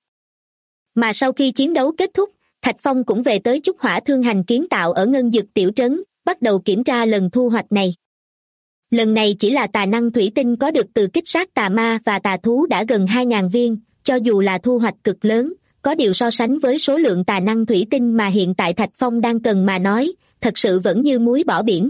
Mà sau khi chiến đấu kết thúc, Thạch Phong cũng về tới Trúc Hỏa Thương Hành kiến tạo ở ngân dực tiểu trấn, bắt đầu kiểm tra lần thu hoạch này. Lần này chỉ là tà năng thủy tinh có được từ kích sát tà ma và tà thú đã gần 2.000 viên, cho dù là thu hoạch cực lớn, có điều so sánh với số lượng tà năng thủy tinh mà hiện tại Thạch Phong đang cần mà nói, thật sự vẫn như muối bỏ biển.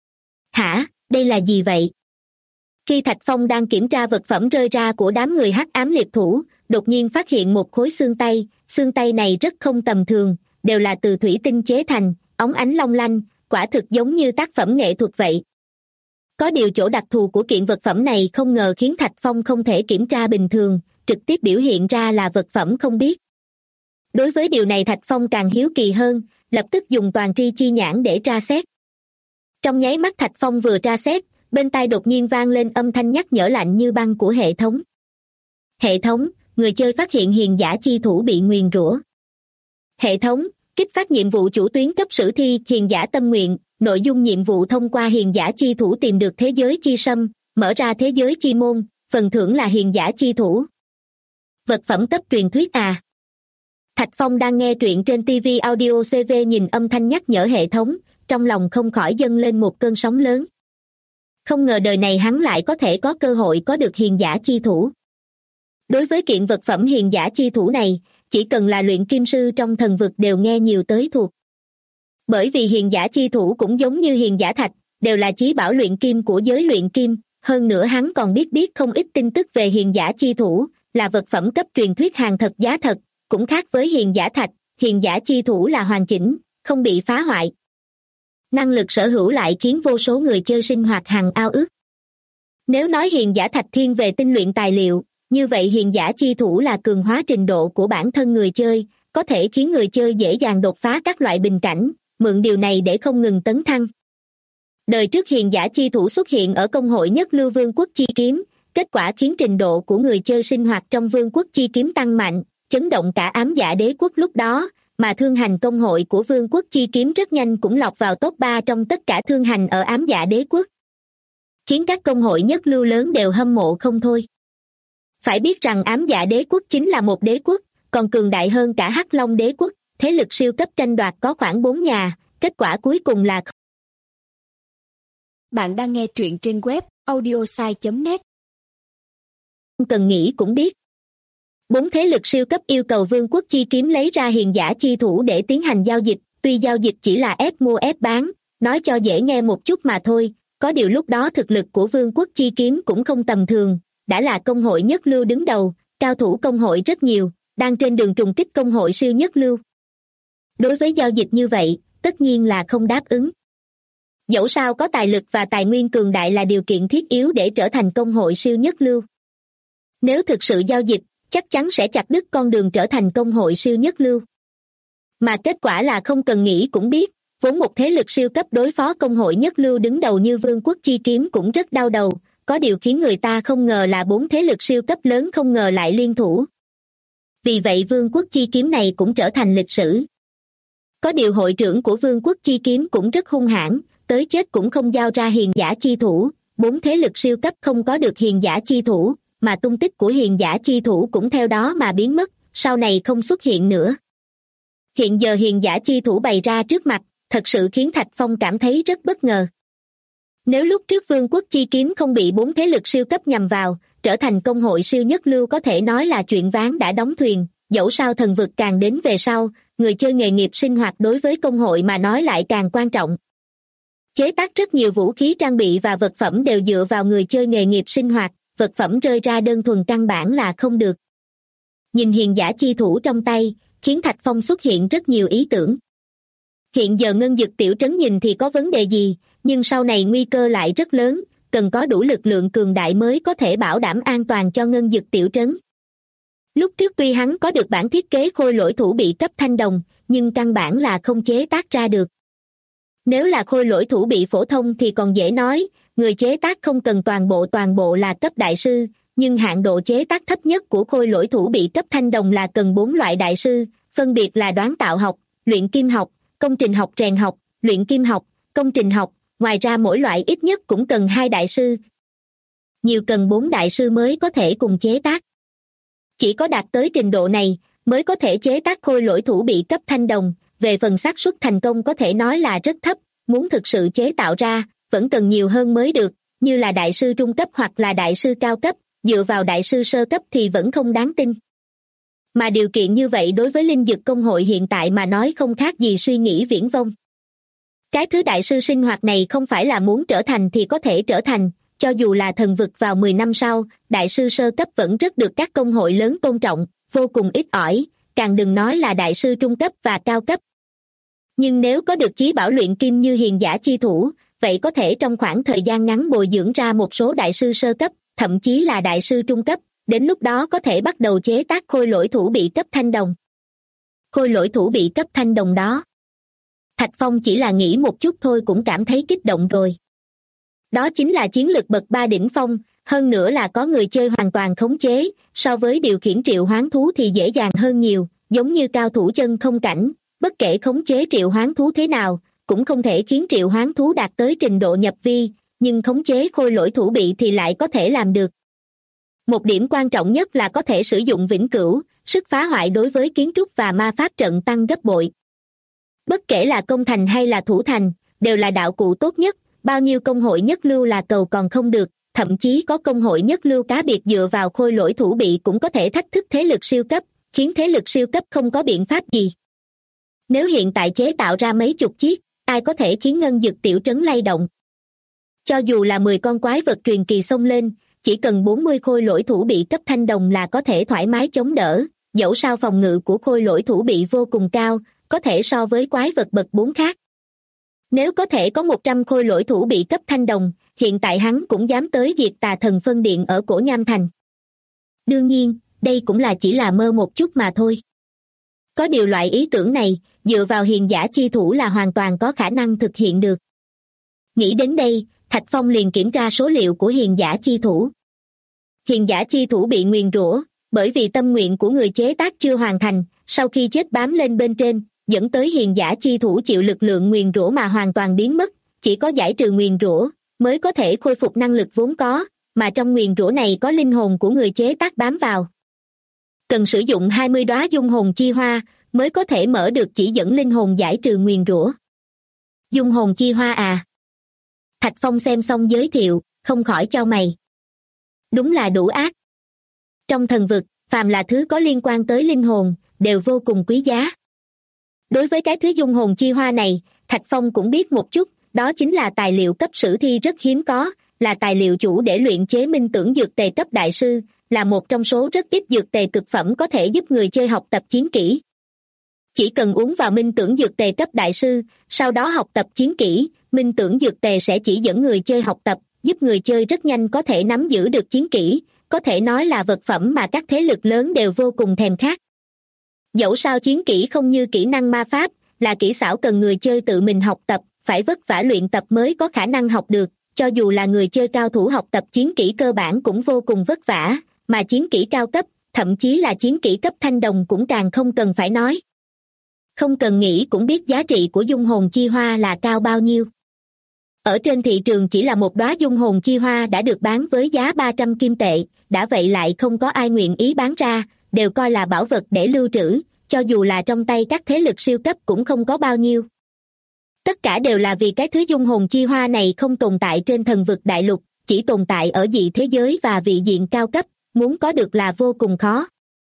Hả, đây là gì vậy? Khi Thạch Phong đang kiểm tra vật phẩm rơi ra của đám người hắc ám liệt thủ, đột nhiên phát hiện một khối xương tay này rất không tầm thường, đều là từ thủy tinh chế thành, óng ánh long lanh, quả thực giống như tác phẩm nghệ thuật vậy. Có điều chỗ đặc thù của kiện vật phẩm này không ngờ khiến Thạch Phong không thể kiểm tra bình thường, trực tiếp biểu hiện ra là vật phẩm không biết. Đối với điều này Thạch Phong càng hiếu kỳ hơn, lập tức dùng toàn tri chi nhãn để tra xét. Trong nháy mắt Thạch Phong vừa tra xét, bên tai đột nhiên vang lên âm thanh nhắc nhở lạnh như băng của hệ thống. Hệ thống, người chơi phát hiện hiền giả chi thủ bị nguyền rủa. Hệ thống, kích phát nhiệm vụ chủ tuyến cấp sử thi hiền giả tâm nguyện, nội dung nhiệm vụ thông qua hiền giả chi thủ tìm được thế giới chi sâm, mở ra thế giới chi môn, phần thưởng là hiền giả chi thủ. Vật phẩm cấp truyền thuyết à? Thạch Phong đang nghe truyện trên TV Audio CV nhìn âm thanh nhắc nhở hệ thống, trong lòng không khỏi dâng lên một cơn sóng lớn. Không ngờ đời này hắn lại có thể có cơ hội có được hiền giả chi thủ. Đối với kiện vật phẩm hiền giả chi thủ này, chỉ cần là luyện kim sư trong thần vực đều nghe nhiều tới thuộc. Bởi vì hiền giả chi thủ cũng giống như hiền giả thạch, đều là chí bảo luyện kim của giới luyện kim, hơn nữa hắn còn biết không ít tin tức về hiền giả chi thủ, là vật phẩm cấp truyền thuyết hàng thật giá thật, cũng khác với hiền giả thạch, hiền giả chi thủ là hoàn chỉnh, không bị phá hoại. Năng lực sở hữu lại khiến vô số người chơi sinh hoạt hằng ao ước. Nếu nói hiền giả thạch thiên về tinh luyện tài liệu, như vậy hiền giả chi thủ là cường hóa trình độ của bản thân người chơi, có thể khiến người chơi dễ dàng đột phá các loại bình cảnh, mượn điều này để không ngừng tấn thăng. Đời trước hiền giả chi thủ xuất hiện ở công hội nhất lưu vương quốc chi kiếm, kết quả khiến trình độ của người chơi sinh hoạt trong vương quốc chi kiếm tăng mạnh, chấn động cả ám dạ đế quốc lúc đó, mà thương hành công hội của vương quốc chi kiếm rất nhanh cũng lọt vào top 3 trong tất cả thương hành ở ám dạ đế quốc. Khiến các công hội nhất lưu lớn đều hâm mộ không thôi. Phải biết rằng ám dạ đế quốc chính là một đế quốc, còn cường đại hơn cả Hắc Long đế quốc, thế lực siêu cấp tranh đoạt có khoảng 4 nhà, kết quả cuối cùng là... Bạn đang nghe truyện trên web audiosai.net. Không cần nghĩ cũng biết. 4 thế lực siêu cấp yêu cầu vương quốc chi kiếm lấy ra hiền giả chi thủ để tiến hành giao dịch, tuy giao dịch chỉ là ép mua ép bán, nói cho dễ nghe một chút mà thôi, có điều lúc đó thực lực của vương quốc chi kiếm cũng không tầm thường, đã là công hội nhất lưu đứng đầu, cao thủ công hội rất nhiều, đang trên đường trùng kích công hội siêu nhất lưu. Đối với giao dịch như vậy, tất nhiên là không đáp ứng. Dẫu sao có tài lực và tài nguyên cường đại là điều kiện thiết yếu để trở thành công hội siêu nhất lưu. Nếu thực sự giao dịch, chắc chắn sẽ chặt đứt con đường trở thành công hội siêu nhất lưu. Mà kết quả là không cần nghĩ cũng biết, vốn một thế lực siêu cấp đối phó công hội nhất lưu đứng đầu như vương quốc chi kiếm cũng rất đau đầu, có điều khiến người ta không ngờ là 4 thế lực siêu cấp lớn không ngờ lại liên thủ. Vì vậy vương quốc chi kiếm này cũng trở thành lịch sử. Có điều hội trưởng của vương quốc chi kiếm cũng rất hung hãn, tới chết cũng không giao ra hiền giả chi thủ, 4 thế lực siêu cấp không có được hiền giả chi thủ, mà tung tích của hiền giả chi thủ cũng theo đó mà biến mất, sau này không xuất hiện nữa. Hiện giờ hiền giả chi thủ bày ra trước mặt, thật sự khiến Thạch Phong cảm thấy rất bất ngờ. Nếu lúc trước vương quốc chi kiếm không bị 4 thế lực siêu cấp nhằm vào, trở thành công hội siêu nhất lưu có thể nói là chuyện ván đã đóng thuyền, dẫu sao thần vực càng đến về sau, người chơi nghề nghiệp sinh hoạt đối với công hội mà nói lại càng quan trọng. Chế tác rất nhiều vũ khí trang bị và vật phẩm đều dựa vào người chơi nghề nghiệp sinh hoạt, vật phẩm rơi ra đơn thuần căn bản là không được. Nhìn hiền giả chi thủ trong tay, khiến Thạch Phong xuất hiện rất nhiều ý tưởng. Hiện giờ ngân dực tiểu trấn nhìn thì có vấn đề gì, nhưng sau này nguy cơ lại rất lớn, cần có đủ lực lượng cường đại mới có thể bảo đảm an toàn cho ngân dực tiểu trấn. Lúc trước tuy hắn có được bản thiết kế khôi lỗi thủ bị cấp thanh đồng, nhưng căn bản là không chế tác ra được. Nếu là khôi lỗi thủ bị phổ thông thì còn dễ nói, người chế tác không cần toàn bộ là cấp đại sư, nhưng hạn độ chế tác thấp nhất của khôi lỗi thủ bị cấp thanh đồng là cần 4 loại đại sư, phân biệt là đoán tạo học, luyện kim học, công trình học rèn học, luyện kim học, công trình học, ngoài ra mỗi loại ít nhất cũng cần 2 đại sư. Nhiều cần 4 đại sư mới có thể cùng chế tác. Chỉ có đạt tới trình độ này mới có thể chế tác khôi lỗi thủ bị cấp thanh đồng, về phần xác suất thành công có thể nói là rất thấp, muốn thực sự chế tạo ra, vẫn cần nhiều hơn mới được, như là đại sư trung cấp hoặc là đại sư cao cấp, dựa vào đại sư sơ cấp thì vẫn không đáng tin. Mà điều kiện như vậy đối với linh dực công hội hiện tại mà nói không khác gì suy nghĩ viển vông. Cái thứ đại sư sinh hoạt này không phải là muốn trở thành thì có thể trở thành, cho dù là thần vực vào 10 năm sau, đại sư sơ cấp vẫn rất được các công hội lớn tôn trọng, vô cùng ít ỏi, càng đừng nói là đại sư trung cấp và cao cấp. Nhưng nếu có được chí bảo luyện kim như hiền giả chi thủ, vậy có thể trong khoảng thời gian ngắn bồi dưỡng ra một số đại sư sơ cấp, thậm chí là đại sư trung cấp, đến lúc đó có thể bắt đầu chế tác khôi lỗi thủ bị cấp thanh đồng. Khôi lỗi thủ bị cấp thanh đồng đó. Thạch Phong chỉ là nghĩ một chút thôi cũng cảm thấy kích động rồi. Đó chính là chiến lực bậc 3 đỉnh phong, hơn nữa là có người chơi hoàn toàn khống chế, so với điều khiển triệu hoán thú thì dễ dàng hơn nhiều, giống như cao thủ chân không cảnh, bất kể khống chế triệu hoán thú thế nào, cũng không thể khiến triệu hoán thú đạt tới trình độ nhập vi, nhưng khống chế khôi lỗi thủ bị thì lại có thể làm được. Một điểm quan trọng nhất là có thể sử dụng vĩnh cửu, sức phá hoại đối với kiến trúc và ma pháp trận tăng gấp bội. Bất kể là công thành hay là thủ thành, đều là đạo cụ tốt nhất, bao nhiêu công hội nhất lưu là cầu còn không được, thậm chí có công hội nhất lưu cá biệt dựa vào khôi lỗi thủ bị cũng có thể thách thức thế lực siêu cấp, khiến thế lực siêu cấp không có biện pháp gì. Nếu hiện tại chế tạo ra mấy chục chiếc, ai có thể khiến ngân dực tiểu trấn lay động? Cho dù là 10 con quái vật truyền kỳ xông lên, chỉ cần 40 khôi lỗi thủ bị cấp thanh đồng là có thể thoải mái chống đỡ, dẫu sao phòng ngự của khôi lỗi thủ bị vô cùng cao, có thể so với quái vật bậc 4 khác. Nếu có thể có 100 khôi lỗi thủ bị cấp thanh đồng, hiện tại hắn cũng dám tới diệt Tà Thần phân điện ở Cổ Nham Thành. Đương nhiên, đây cũng là chỉ là mơ một chút mà thôi. Có điều loại ý tưởng này, dựa vào hiền giả chi thủ là hoàn toàn có khả năng thực hiện được. Nghĩ đến đây, Thạch Phong liền kiểm tra số liệu của hiền giả chi thủ. Hiền giả chi thủ bị nguyền rủa, bởi vì tâm nguyện của người chế tác chưa hoàn thành, sau khi chết bám lên bên trên, dẫn tới hiền giả chi thủ chịu lực lượng nguyền rủa mà hoàn toàn biến mất, chỉ có giải trừ nguyền rủa mới có thể khôi phục năng lực vốn có, mà trong nguyền rủa này có linh hồn của người chế tác bám vào. Cần sử dụng 20 đóa dung hồn chi hoa mới có thể mở được chỉ dẫn linh hồn giải trừ nguyền rủa. Dung hồn chi hoa à? Thạch Phong xem xong giới thiệu, không khỏi chau mày. Đúng là đủ ác. Trong thần vực, phàm là thứ có liên quan tới linh hồn, đều vô cùng quý giá. Đối với cái thứ dung hồn chi hoa này, Thạch Phong cũng biết một chút, đó chính là tài liệu cấp sử thi rất hiếm có, là tài liệu chủ để luyện chế minh tưởng dược tề cấp đại sư, là một trong số rất ít dược tề cực phẩm có thể giúp người chơi học tập chiến kỹ. Chỉ cần uống vào minh tưởng dược tề cấp đại sư, sau đó học tập chiến kỹ, minh tưởng dược tề sẽ chỉ dẫn người chơi học tập, giúp người chơi rất nhanh có thể nắm giữ được chiến kỹ, có thể nói là vật phẩm mà các thế lực lớn đều vô cùng thèm khát. Dẫu sao chiến kỹ không như kỹ năng ma pháp, là kỹ xảo cần người chơi tự mình học tập, phải vất vả luyện tập mới có khả năng học được, cho dù là người chơi cao thủ học tập chiến kỹ cơ bản cũng vô cùng vất vả, mà chiến kỹ cao cấp, thậm chí là chiến kỹ cấp thanh đồng cũng càng không cần phải nói. Không cần nghĩ cũng biết giá trị của dung hồn chi hoa là cao bao nhiêu. Ở trên thị trường chỉ là một đóa dung hồn chi hoa đã được bán với giá 300 kim tệ, đã vậy lại không có ai nguyện ý bán ra, đều coi là bảo vật để lưu trữ, cho dù là trong tay các thế lực siêu cấp cũng không có bao nhiêu. Tất cả đều là vì cái thứ dung hồn chi hoa này không tồn tại trên thần vực đại lục, chỉ tồn tại ở dị thế giới và vị diện cao cấp, muốn có được là vô cùng khó.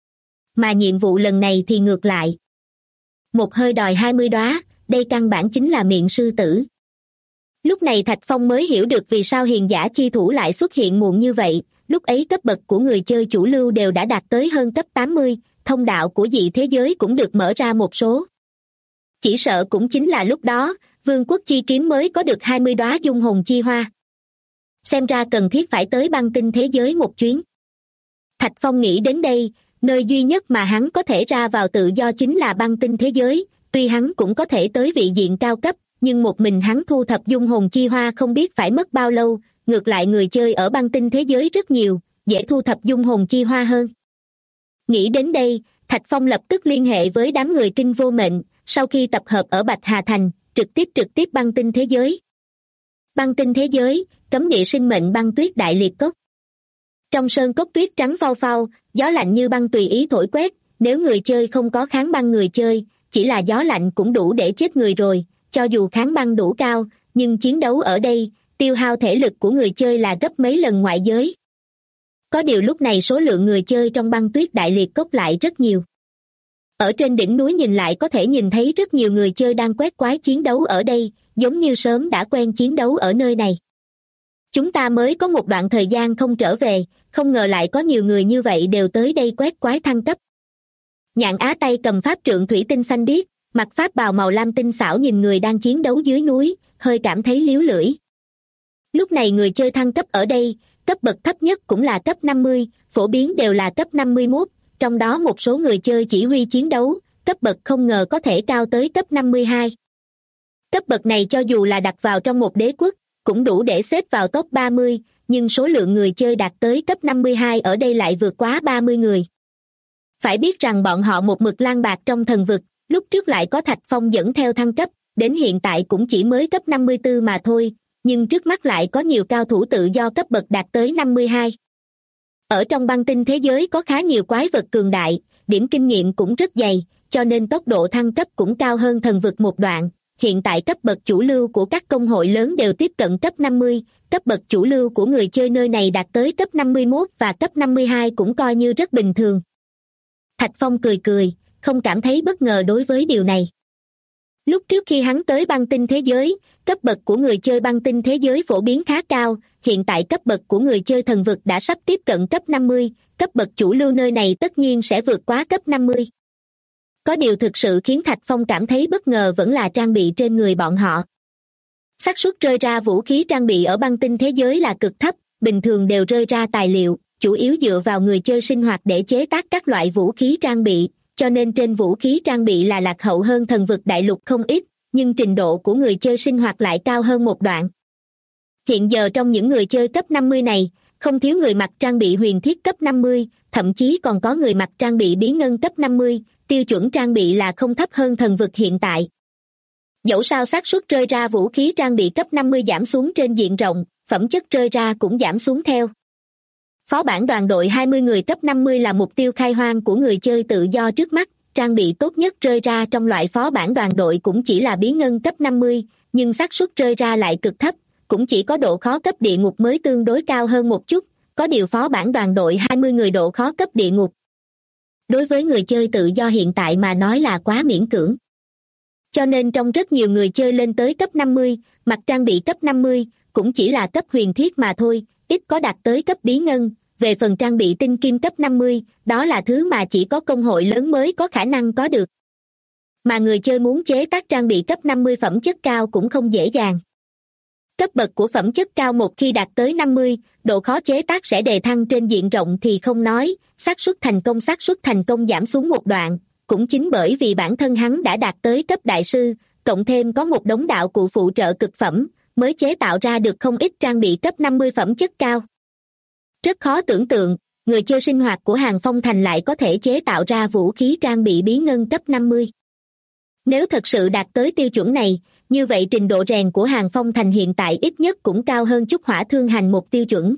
Mà nhiệm vụ lần này thì ngược lại. Một hơi đòi 20 đóa, đây căn bản chính là miệng sư tử. Lúc này Thạch Phong mới hiểu được vì sao hiền giả chi thủ lại xuất hiện muộn như vậy, lúc ấy cấp bậc của người chơi chủ lưu đều đã đạt tới hơn cấp 80, thông đạo của dị thế giới cũng được mở ra một số. Chỉ sợ cũng chính là lúc đó, Vương quốc chi kiếm mới có được 20 đóa dung hồn chi hoa. Xem ra cần thiết phải tới băng tinh thế giới một chuyến. Thạch Phong nghĩ đến đây, nơi duy nhất mà hắn có thể ra vào tự do chính là băng tinh thế giới, tuy hắn cũng có thể tới vị diện cao cấp, nhưng một mình hắn thu thập dung hồn chi hoa không biết phải mất bao lâu, ngược lại người chơi ở băng tinh thế giới rất nhiều, dễ thu thập dung hồn chi hoa hơn. Nghĩ đến đây, Thạch Phong lập tức liên hệ với đám người Kinh Vô Mệnh, sau khi tập hợp ở Bạch Hà Thành, trực tiếp băng tinh thế giới. Băng tinh thế giới, cấm địa sinh mệnh băng tuyết đại liệt cốc. Trong sơn cốc tuyết trắng phau phau, gió lạnh như băng tùy ý thổi quét, nếu người chơi không có kháng băng người chơi, chỉ là gió lạnh cũng đủ để chết người rồi, cho dù kháng băng đủ cao, nhưng chiến đấu ở đây, tiêu hao thể lực của người chơi là gấp mấy lần ngoại giới. Có điều lúc này số lượng người chơi trong băng tuyết đại liệt cốc lại rất nhiều. Ở trên đỉnh núi nhìn lại có thể nhìn thấy rất nhiều người chơi đang quét quái chiến đấu ở đây, giống như sớm đã quen chiến đấu ở nơi này. Chúng ta mới có một đoạn thời gian không trở về, không ngờ lại có nhiều người như vậy đều tới đây quét quái thăng cấp. Nhạn Á tay cầm pháp trượng thủy tinh xanh biếc, mặc pháp bào màu lam tinh xảo nhìn người đang chiến đấu dưới núi, hơi cảm thấy líu lưỡi. Lúc này người chơi thăng cấp ở đây, cấp bậc thấp nhất cũng là cấp 50, phổ biến đều là cấp 51, trong đó một số người chơi chỉ huy chiến đấu, cấp bậc không ngờ có thể cao tới cấp 52. Cấp bậc này cho dù là đặt vào trong một đế quốc, cũng đủ để xếp vào top 30, nhưng số lượng người chơi đạt tới cấp 52 ở đây lại vượt quá 30 người. Phải biết rằng bọn họ một mực lang bạc trong thần vực, lúc trước lại có Thạch Phong dẫn theo thăng cấp, đến hiện tại cũng chỉ mới cấp 54 mà thôi, nhưng trước mắt lại có nhiều cao thủ tự do cấp bậc đạt tới 52. Ở trong băng tinh thế giới có khá nhiều quái vật cường đại, điểm kinh nghiệm cũng rất dày, cho nên tốc độ thăng cấp cũng cao hơn thần vực một đoạn. Hiện tại cấp bậc chủ lưu của các công hội lớn đều tiếp cận cấp 50, cấp bậc chủ lưu của người chơi nơi này đạt tới cấp 51 và cấp 52 cũng coi như rất bình thường. Thạch Phong cười cười, không cảm thấy bất ngờ đối với điều này. Lúc trước khi hắn tới băng tinh thế giới, cấp bậc của người chơi băng tinh thế giới phổ biến khá cao, hiện tại cấp bậc của người chơi thần vực đã sắp tiếp cận cấp 50, cấp bậc chủ lưu nơi này tất nhiên sẽ vượt quá cấp 50. Có điều thực sự khiến Thạch Phong cảm thấy bất ngờ vẫn là trang bị trên người bọn họ. Xác suất rơi ra vũ khí trang bị ở băng tinh thế giới là cực thấp, bình thường đều rơi ra tài liệu, chủ yếu dựa vào người chơi sinh hoạt để chế tác các loại vũ khí trang bị, cho nên trên vũ khí trang bị là lạc hậu hơn thần vực đại lục không ít, nhưng trình độ của người chơi sinh hoạt lại cao hơn một đoạn. Hiện giờ trong những người chơi cấp 50 này, không thiếu người mặc trang bị huyền thiết cấp 50, thậm chí còn có người mặc trang bị bí ngân cấp 50, tiêu chuẩn trang bị là không thấp hơn thần vực hiện tại. Dẫu sao xác suất rơi ra vũ khí trang bị cấp 50 giảm xuống trên diện rộng, phẩm chất rơi ra cũng giảm xuống theo. Phó bản đoàn đội 20 người cấp 50 là mục tiêu khai hoang của người chơi tự do trước mắt, trang bị tốt nhất rơi ra trong loại phó bản đoàn đội cũng chỉ là bí ngân cấp 50, nhưng xác suất rơi ra lại cực thấp, cũng chỉ có độ khó cấp địa ngục mới tương đối cao hơn một chút, có điều phó bản đoàn đội 20 người độ khó cấp địa ngục. Đối với người chơi tự do hiện tại mà nói là quá miễn cưỡng. Cho nên trong rất nhiều người chơi lên tới cấp 50, mặc trang bị cấp 50, cũng chỉ là cấp huyền thiết mà thôi, ít có đạt tới cấp bí ngân. Về phần trang bị tinh kim cấp 50, đó là thứ mà chỉ có công hội lớn mới có khả năng có được. Mà người chơi muốn chế tác trang bị cấp 50 phẩm chất cao cũng không dễ dàng. Cấp bậc của phẩm chất cao một khi đạt tới 50, độ khó chế tác sẽ đề thăng trên diện rộng thì không nói, xác suất thành công giảm xuống một đoạn, cũng chính bởi vì bản thân hắn đã đạt tới cấp đại sư, cộng thêm có một đống đạo cụ phụ trợ cực phẩm, mới chế tạo ra được không ít trang bị cấp 50 phẩm chất cao. Rất khó tưởng tượng, người chơi sinh hoạt của Hàng Phong Thành lại có thể chế tạo ra vũ khí trang bị bí ngân cấp 50. Nếu thật sự đạt tới tiêu chuẩn này, như vậy trình độ rèn của Hàng Phong Thành hiện tại ít nhất cũng cao hơn Chúc Hỏa Thương Hành một tiêu chuẩn.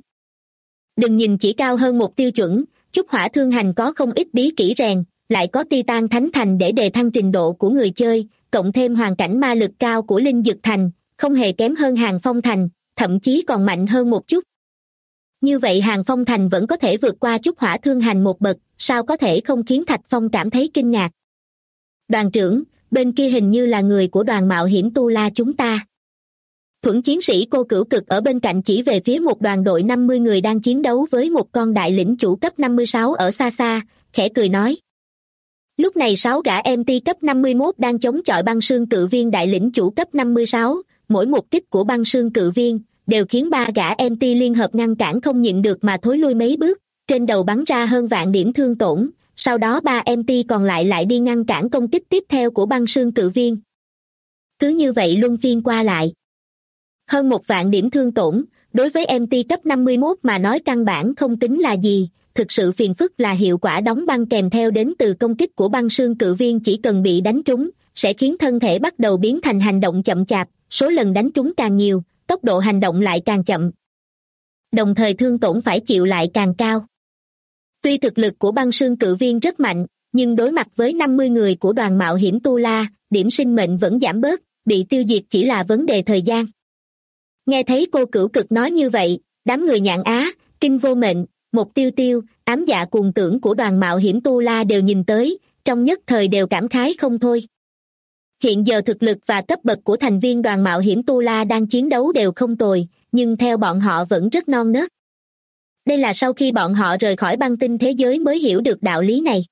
Đừng nhìn chỉ cao hơn một tiêu chuẩn, Chúc Hỏa Thương Hành có không ít bí kỹ rèn, lại có Titan Thánh Thành để đề thăng trình độ của người chơi, cộng thêm hoàn cảnh ma lực cao của Linh Dực Thành, không hề kém hơn Hàng Phong Thành, thậm chí còn mạnh hơn một chút. Như vậy Hàng Phong Thành vẫn có thể vượt qua Chúc Hỏa Thương Hành một bậc, sao có thể không khiến Thạch Phong cảm thấy kinh ngạc. Đoàn trưởng, bên kia hình như là người của đoàn mạo hiểm Tu La chúng ta. Thuẫn chiến sĩ Cô Cửu Cực ở bên cạnh chỉ về phía một đoàn đội 50 người đang chiến đấu với một con đại lĩnh chủ cấp 56 ở xa xa, khẽ cười nói. Lúc này 6 gã MT cấp 51 đang chống chọi băng sương cự viên đại lĩnh chủ cấp 56, mỗi một kích của băng sương cự viên đều khiến 3 gã MT liên hợp ngăn cản không nhịn được mà thối lui mấy bước, trên đầu bắn ra hơn vạn điểm thương tổn, sau đó 3 MT còn lại đi ngăn cản công kích tiếp theo của băng sương cự viên. Cứ như vậy luân phiên qua lại. Hơn 1 vạn điểm thương tổn, đối với MT cấp 51 mà nói căn bản không tính là gì, thực sự phiền phức là hiệu quả đóng băng kèm theo đến từ công kích của băng sương cự viên chỉ cần bị đánh trúng, sẽ khiến thân thể bắt đầu biến thành hành động chậm chạp, số lần đánh trúng càng nhiều, tốc độ hành động lại càng chậm. Đồng thời thương tổn phải chịu lại càng cao. Tuy thực lực của băng sương cự viên rất mạnh, nhưng đối mặt với 50 người của đoàn mạo hiểm Tu La, điểm sinh mệnh vẫn giảm bớt, bị tiêu diệt chỉ là vấn đề thời gian. Nghe thấy Cô Cửu Cực nói như vậy, đám người Nhạn Á, Kinh Vô Mệnh, Một Tiêu Tiêu, Ám Dạ Cuồng Tưởng của đoàn mạo hiểm Tu La đều nhìn tới, trong nhất thời đều cảm khái không thôi. Hiện giờ thực lực và cấp bậc của thành viên đoàn mạo hiểm Tu La đang chiến đấu đều không tồi, nhưng theo bọn họ vẫn rất non nớt. Đây là sau khi bọn họ rời khỏi băng tinh thế giới mới hiểu được đạo lý này.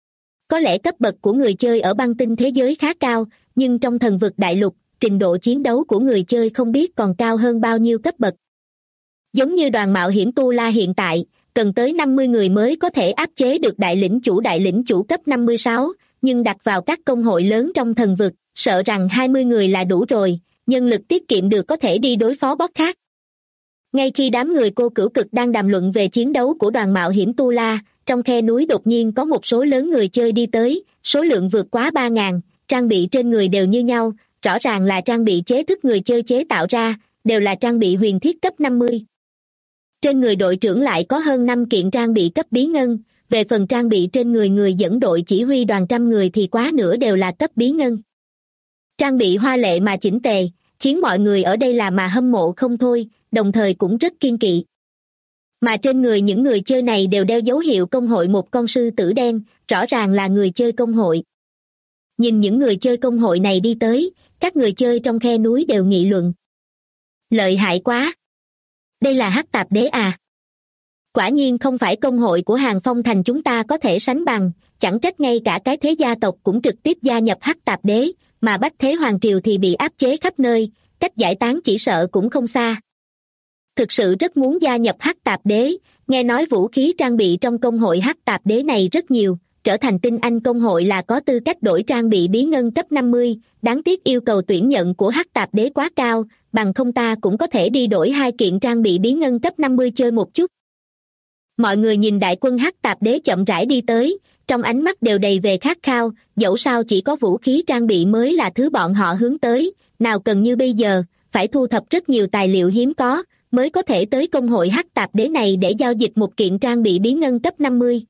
Có lẽ cấp bậc của người chơi ở băng tinh thế giới khá cao, nhưng trong thần vực đại lục, trình độ chiến đấu của người chơi không biết còn cao hơn bao nhiêu cấp bậc. Giống như đoàn mạo hiểm Tu La hiện tại, cần tới 50 người mới có thể áp chế được đại lĩnh chủ cấp 56, nhưng đặt vào các công hội lớn trong thần vực, sợ rằng 20 người là đủ rồi, nhân lực tiết kiệm được có thể đi đối phó boss khác. Ngay khi đám người Cô Cửu Cực đang đàm luận về chiến đấu của đoàn mạo hiểm Tu La, trong khe núi đột nhiên có một số lớn người chơi đi tới, số lượng vượt quá 3.000, trang bị trên người đều như nhau, rõ ràng là trang bị chế thức người chơi chế tạo ra, đều là trang bị huyền thiết cấp 50. Trên người đội trưởng lại có hơn 5 kiện trang bị cấp bí ngân, về phần trang bị trên người người dẫn đội chỉ huy đoàn trăm người thì quá nửa đều là cấp bí ngân. Trang bị hoa lệ mà chỉnh tề, khiến mọi người ở đây là mà hâm mộ không thôi, đồng thời cũng rất kiên kỵ. Mà trên người những người chơi này đều đeo dấu hiệu công hội một con sư tử đen, rõ ràng là người chơi công hội. Nhìn những người chơi công hội này đi tới, các người chơi trong khe núi đều nghị luận. Lợi hại quá! Đây là Hắc Tạp Đế à? Quả nhiên không phải công hội của Hàng Phong Thành chúng ta có thể sánh bằng, chẳng trách ngay cả cái thế gia tộc cũng trực tiếp gia nhập Hắc Tạp Đế, mà Bách Thế Hoàng Triều thì bị áp chế khắp nơi, cách giải tán chỉ sợ cũng không xa. Thực sự rất muốn gia nhập Hắc Tạp Đế, nghe nói vũ khí trang bị trong công hội Hắc Tạp Đế này rất nhiều, trở thành tinh anh công hội là có tư cách đổi trang bị bí ngân cấp 50, đáng tiếc yêu cầu tuyển nhận của Hắc Tạp Đế quá cao, bằng không ta cũng có thể đi đổi 2 kiện trang bị bí ngân cấp 50 chơi một chút. Mọi người nhìn đại quân Hắc Tạp Đế chậm rãi đi tới, trong ánh mắt đều đầy về khát khao, dẫu sao chỉ có vũ khí trang bị mới là thứ bọn họ hướng tới, nào cần như bây giờ, phải thu thập rất nhiều tài liệu hiếm có, mới có thể tới công hội Hắc Tạp Đế này để giao dịch một kiện trang bị bí ngân cấp 50.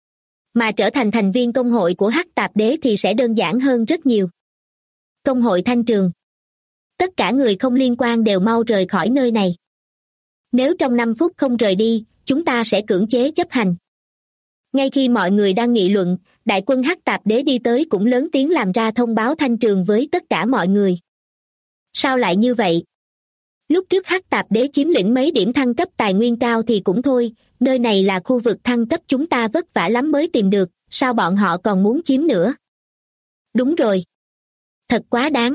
Mà trở thành thành viên công hội của Hắc Tạp Đế thì sẽ đơn giản hơn rất nhiều. Công hội Thanh Trường. Tất cả người không liên quan đều mau rời khỏi nơi này. Nếu trong 5 phút không rời đi, chúng ta sẽ cưỡng chế chấp hành. Ngay khi mọi người đang nghị luận, đại quân Hắc Tạp Đế đi tới cũng lớn tiếng làm ra thông báo Thanh Trường với tất cả mọi người. Sao lại như vậy? Lúc trước Hắc Tạp Đế chiếm lĩnh mấy điểm thăng cấp tài nguyên cao thì cũng thôi, nơi này là khu vực thăng cấp chúng ta vất vả lắm mới tìm được, sao bọn họ còn muốn chiếm nữa? Đúng rồi. Thật quá đáng.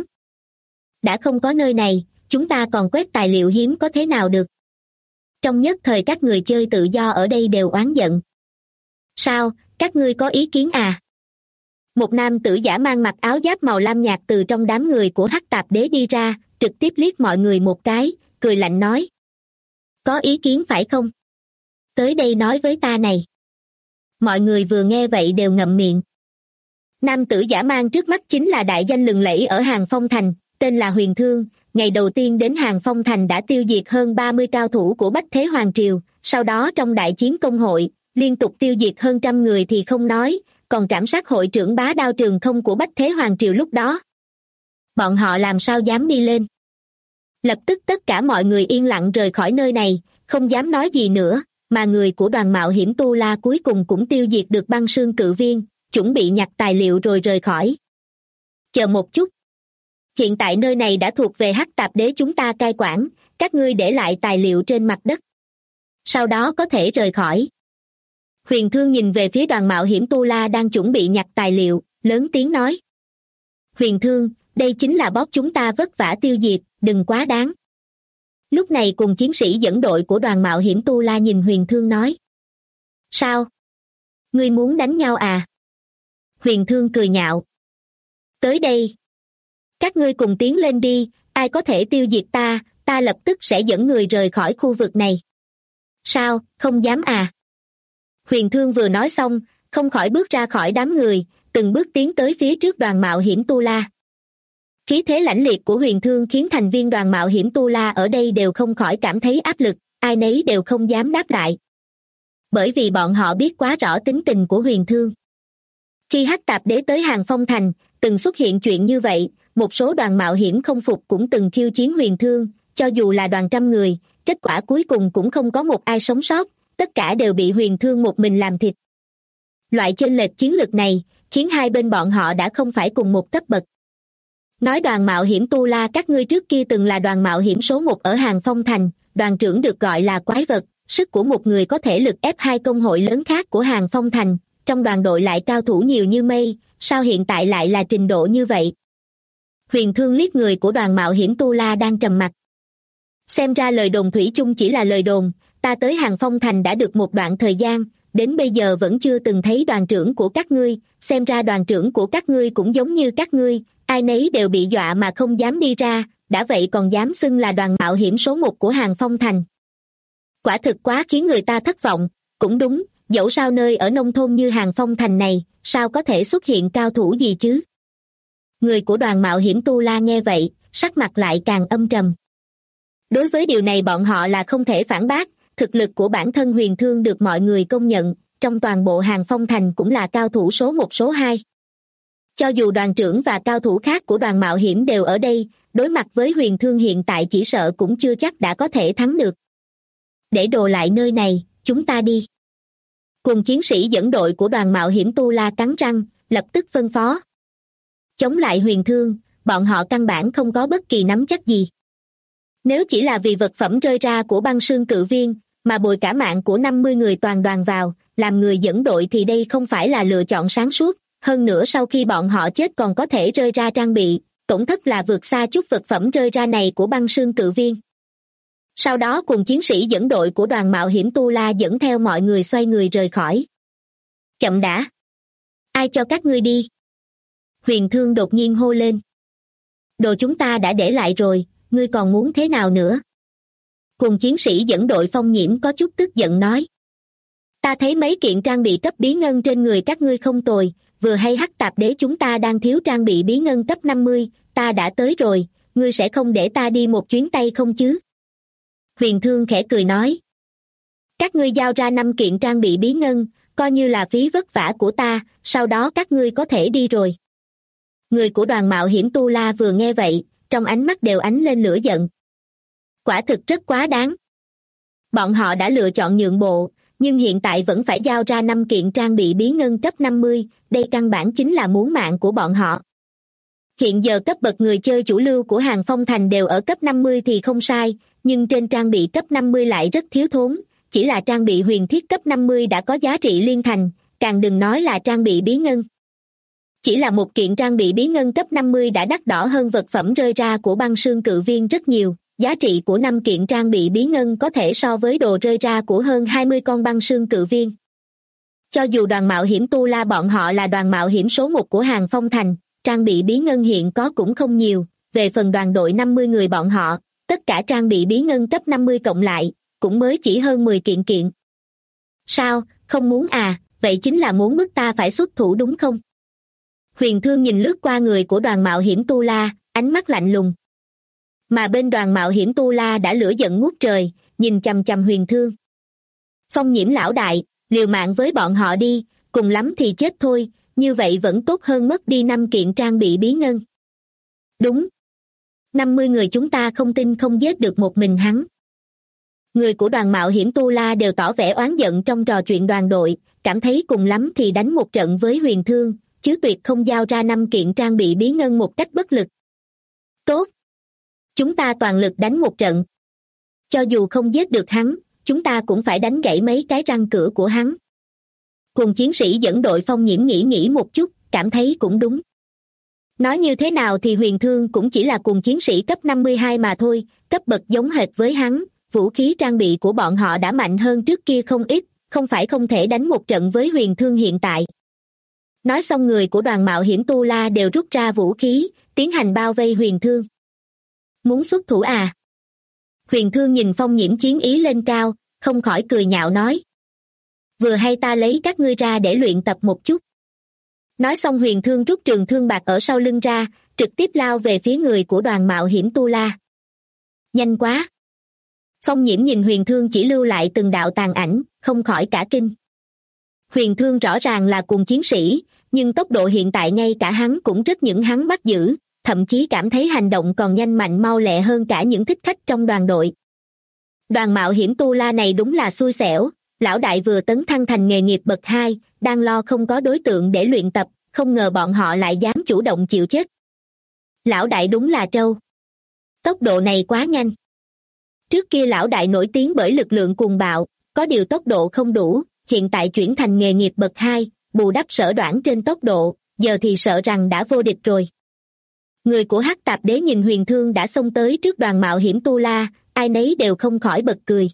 Đã không có nơi này, chúng ta còn quét tài liệu hiếm có thế nào được? Trong nhất thời các người chơi tự do ở đây đều oán giận. Sao, các ngươi có ý kiến à? Một nam tử giả mang mặc áo giáp màu lam nhạt từ trong đám người của Hắc Tạp Đế đi ra, trực tiếp liếc mọi người một cái, cười lạnh nói. Có ý kiến phải không? Tới đây nói với ta này. Mọi người vừa nghe vậy đều ngậm miệng. Nam tử giả mang trước mắt chính là đại danh lừng lẫy ở Hàng Phong Thành, tên là Huyền Thương, ngày đầu tiên đến Hàng Phong Thành đã tiêu diệt hơn 30 cao thủ của Bách Thế Hoàng Triều, sau đó trong đại chiến công hội, liên tục tiêu diệt hơn 100 người thì không nói, còn trảm sát hội trưởng Bá Đao Trường Không của Bách Thế Hoàng Triều lúc đó. Bọn họ làm sao dám đi lên? Lập tức tất cả mọi người yên lặng rời khỏi nơi này, không dám nói gì nữa, mà người của đoàn mạo hiểm Tu La cuối cùng cũng tiêu diệt được băng sương cự viên, chuẩn bị nhặt tài liệu rồi rời khỏi. Chờ một chút. Hiện tại nơi này đã thuộc về Hắc Tạp Đế chúng ta cai quản, các ngươi để lại tài liệu trên mặt đất. Sau đó có thể rời khỏi. Huyền Thương nhìn về phía đoàn mạo hiểm Tu La đang chuẩn bị nhặt tài liệu, lớn tiếng nói. Huyền Thương, đây chính là boss chúng ta vất vả tiêu diệt, đừng quá đáng. Lúc này cùng chiến sĩ dẫn đội của đoàn mạo hiểm Tu La nhìn Huyền Thương nói. Sao? Ngươi muốn đánh nhau à? Huyền Thương cười nhạo. Tới đây. Các ngươi cùng tiến lên đi, ai có thể tiêu diệt ta, ta lập tức sẽ dẫn người rời khỏi khu vực này. Sao, không dám à? Huyền Thương vừa nói xong, không khỏi bước ra khỏi đám người, từng bước tiến tới phía trước đoàn mạo hiểm Tu La. Khí thế lãnh liệt của Huyền Thương khiến thành viên đoàn mạo hiểm Tu La ở đây đều không khỏi cảm thấy áp lực, ai nấy đều không dám đáp lại. Bởi vì bọn họ biết quá rõ tính tình của Huyền Thương. Khi Hắc Tạp Đế tới Hàng Phong Thành, từng xuất hiện chuyện như vậy, một số đoàn mạo hiểm không phục cũng từng khiêu chiến Huyền Thương, cho dù là đoàn trăm người, kết quả cuối cùng cũng không có một ai sống sót, tất cả đều bị Huyền Thương một mình làm thịt. Loại chênh lệch chiến lực này, khiến hai bên bọn họ đã không phải cùng một cấp bậc. Nói đoàn mạo hiểm Tu La các ngươi trước kia từng là đoàn mạo hiểm số 1 ở Hàng Phong Thành, đoàn trưởng được gọi là quái vật, sức của một người có thể lực ép 2 công hội lớn khác của Hàng Phong Thành, trong đoàn đội lại cao thủ nhiều như mây, sao hiện tại lại là trình độ như vậy? Huyền Thương liếc người của đoàn mạo hiểm Tu La đang trầm mặc. Xem ra lời đồn thủy chung chỉ là lời đồn, ta tới Hàng Phong Thành đã được một đoạn thời gian, đến bây giờ vẫn chưa từng thấy đoàn trưởng của các ngươi, xem ra đoàn trưởng của các ngươi cũng giống như các ngươi, ai nấy đều bị dọa mà không dám đi ra, đã vậy còn dám xưng là đoàn mạo hiểm số 1 của Hàng Phong Thành. Quả thực quá khiến người ta thất vọng, cũng đúng, dẫu sao nơi ở nông thôn như Hàng Phong Thành này, sao có thể xuất hiện cao thủ gì chứ? Người của đoàn mạo hiểm Tu La nghe vậy, sắc mặt lại càng âm trầm. Đối với điều này bọn họ là không thể phản bác, thực lực của bản thân Huyền Thương được mọi người công nhận, trong toàn bộ Hàng Phong Thành cũng là cao thủ số 1 số 2. Cho dù đoàn trưởng và cao thủ khác của đoàn mạo hiểm đều ở đây, đối mặt với Huyền Thương hiện tại chỉ sợ cũng chưa chắc đã có thể thắng được. Để đồ lại nơi này, chúng ta đi. Cùng chiến sĩ dẫn đội của đoàn mạo hiểm Tu La cắn răng, lập tức phân phó. Chống lại Huyền Thương, bọn họ căn bản không có bất kỳ nắm chắc gì. Nếu chỉ là vì vật phẩm rơi ra của băng sương cự viên, mà bồi cả mạng của 50 người toàn đoàn vào, làm người dẫn đội thì đây không phải là lựa chọn sáng suốt, hơn nữa sau khi bọn họ chết còn có thể rơi ra trang bị, tổn thất là vượt xa chút vật phẩm rơi ra này của băng sương cự viên. Sau đó cùng chiến sĩ dẫn đội của đoàn mạo hiểm Tu La dẫn theo mọi người xoay người rời khỏi. Chậm đã! Ai cho các ngươi đi? Huyền Thương đột nhiên hô lên. Đồ chúng ta đã để lại rồi, ngươi còn muốn thế nào nữa? Cùng chiến sĩ dẫn đội Phong Nhiễm có chút tức giận nói. Ta thấy mấy kiện trang bị cấp bí ngân trên người các ngươi không tồi, vừa hay Hắc Tạp Đế chúng ta đang thiếu trang bị bí ngân cấp 50, ta đã tới rồi, ngươi sẽ không để ta đi một chuyến tay không chứ? Huyền Thương khẽ cười nói. Các ngươi giao ra 5 kiện trang bị bí ngân, coi như là phí vất vả của ta, sau đó các ngươi có thể đi rồi. Người của đoàn mạo hiểm Tu La vừa nghe vậy, trong ánh mắt đều ánh lên lửa giận. Quả thực rất quá đáng. Bọn họ đã lựa chọn nhượng bộ, nhưng hiện tại vẫn phải giao ra 5 kiện trang bị bí ngân cấp 50, đây căn bản chính là muốn mạng của bọn họ. Hiện giờ cấp bậc người chơi chủ lưu của Hàng Phong Thành đều ở cấp 50 thì không sai, nhưng trên trang bị cấp 50 lại rất thiếu thốn, chỉ là trang bị huyền thiết cấp 50 đã có giá trị liên thành, càng đừng nói là trang bị bí ngân. Chỉ là một kiện trang bị bí ngân cấp 50 đã đắt đỏ hơn vật phẩm rơi ra của băng sương cự viên rất nhiều, giá trị của 5 kiện trang bị bí ngân có thể so với đồ rơi ra của hơn 20 con băng sương cự viên. Cho dù đoàn mạo hiểm Tu La bọn họ là đoàn mạo hiểm số 1 của Hàng Phong Thành, trang bị bí ngân hiện có cũng không nhiều, về phần đoàn đội 50 người bọn họ, tất cả trang bị bí ngân cấp 50 cộng lại, cũng mới chỉ hơn 10 kiện. Sao, không muốn à, vậy chính là muốn bức ta phải xuất thủ đúng không? Huyền Thương nhìn lướt qua người của đoàn mạo hiểm Tu La, ánh mắt lạnh lùng. Mà bên đoàn mạo hiểm Tu La đã lửa giận ngút trời, nhìn chằm chằm Huyền Thương. Phong Nhiễm lão đại, liều mạng với bọn họ đi, cùng lắm thì chết thôi, như vậy vẫn tốt hơn mất đi 5 kiện trang bị bí ngân. Đúng. 50 người chúng ta không tin không giết được một mình hắn. Người của đoàn mạo hiểm Tu La đều tỏ vẻ oán giận trong trò chuyện đoàn đội, cảm thấy cùng lắm thì đánh một trận với Huyền Thương, chứ tuyệt không giao ra 5 kiện trang bị bí ngân một cách bất lực. Tốt. Chúng ta toàn lực đánh một trận. Cho dù không giết được hắn, chúng ta cũng phải đánh gãy mấy cái răng cửa của hắn. Cùng chiến sĩ dẫn đội Phong Nhiễm nghĩ một chút, cảm thấy cũng đúng. Nói như thế nào thì Huyền Thương cũng chỉ là cùng chiến sĩ cấp 52 mà thôi, cấp bậc giống hệt với hắn, vũ khí trang bị của bọn họ đã mạnh hơn trước kia không ít, không phải không thể đánh một trận với Huyền Thương hiện tại. Nói xong người của đoàn mạo hiểm Tu La đều rút ra vũ khí, tiến hành bao vây Huyền Thương. Muốn xuất thủ à? Huyền Thương nhìn Phong Nhiễm chiến ý lên cao, không khỏi cười nhạo nói. Vừa hay ta lấy các ngươi ra để luyện tập một chút. Nói xong Huyền Thương rút trường thương bạc ở sau lưng ra, trực tiếp lao về phía người của đoàn mạo hiểm Tu La. Nhanh quá! Phong Nhiễm nhìn Huyền Thương chỉ lưu lại từng đạo tàn ảnh, không khỏi cả kinh. Huyền Thương rõ ràng là cùng chiến sĩ, nhưng tốc độ hiện tại ngay cả hắn cũng rất những hắn bắt giữ, thậm chí cảm thấy hành động còn nhanh mạnh mau lẹ hơn cả những thích khách trong đoàn đội. Đoàn mạo hiểm Tu La này đúng là xui xẻo, lão đại vừa tấn thăng thành nghề nghiệp bậc 2, đang lo không có đối tượng để luyện tập, không ngờ bọn họ lại dám chủ động chịu chết. Lão đại đúng là trâu. Tốc độ này quá nhanh. Trước kia lão đại nổi tiếng bởi lực lượng cuồng bạo, có điều tốc độ không đủ, hiện tại chuyển thành nghề nghiệp bậc 2, bù đắp sở đoản trên tốc độ, giờ thì sợ rằng đã vô địch rồi. Người của Hắc Tạp Đế nhìn Huyền Thương đã xông tới trước đoàn mạo hiểm Tu La, ai nấy đều không khỏi bật cười.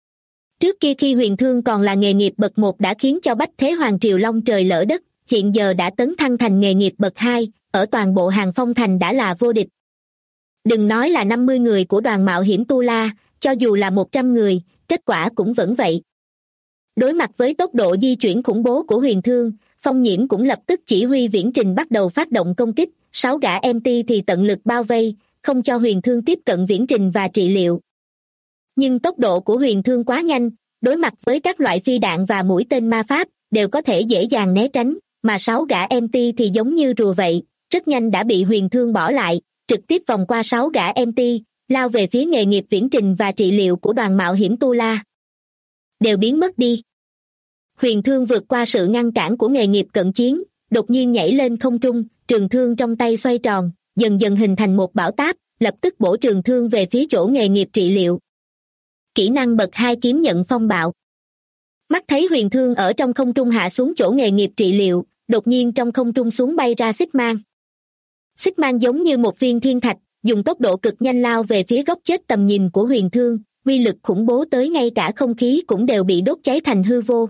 Trước kia khi huyền thương còn là nghề nghiệp bậc 1 đã khiến cho Bách Thế Hoàng Triều long trời lỡ đất, hiện giờ đã tấn thăng thành nghề nghiệp bậc 2, ở toàn bộ Hàng Phong Thành đã là vô địch. Đừng nói là 50 người của đoàn mạo hiểm Tu La, cho dù là 100 người, kết quả cũng vẫn vậy. Đối mặt với tốc độ di chuyển khủng bố của huyền thương, Phong Nhiễm cũng lập tức chỉ huy viễn trình bắt đầu phát động công kích, 6 gã MT thì tận lực bao vây, không cho huyền thương tiếp cận viễn trình và trị liệu. Nhưng tốc độ của huyền thương quá nhanh, đối mặt với các loại phi đạn và mũi tên ma pháp, đều có thể dễ dàng né tránh, mà 6 gã MT thì giống như rùa vậy, rất nhanh đã bị huyền thương bỏ lại, trực tiếp vòng qua 6 gã MT, lao về phía nghề nghiệp viễn trình và trị liệu của đoàn mạo hiểm Tu La. Đều biến mất đi. Huyền thương vượt qua sự ngăn cản của nghề nghiệp cận chiến, đột nhiên nhảy lên không trung, trường thương trong tay xoay tròn, dần dần hình thành một bão táp, lập tức bổ trường thương về phía chỗ nghề nghiệp trị liệu. Kỹ năng bậc 2 kiếm nhận phong bạo. Mắt thấy huyền thương ở trong không trung hạ xuống chỗ nghề nghiệp trị liệu, đột nhiên trong không trung xuống bay ra xích mang. Xích mang giống như một viên thiên thạch, dùng tốc độ cực nhanh lao về phía góc chết tầm nhìn của huyền thương, uy lực khủng bố tới ngay cả không khí cũng đều bị đốt cháy thành hư vô.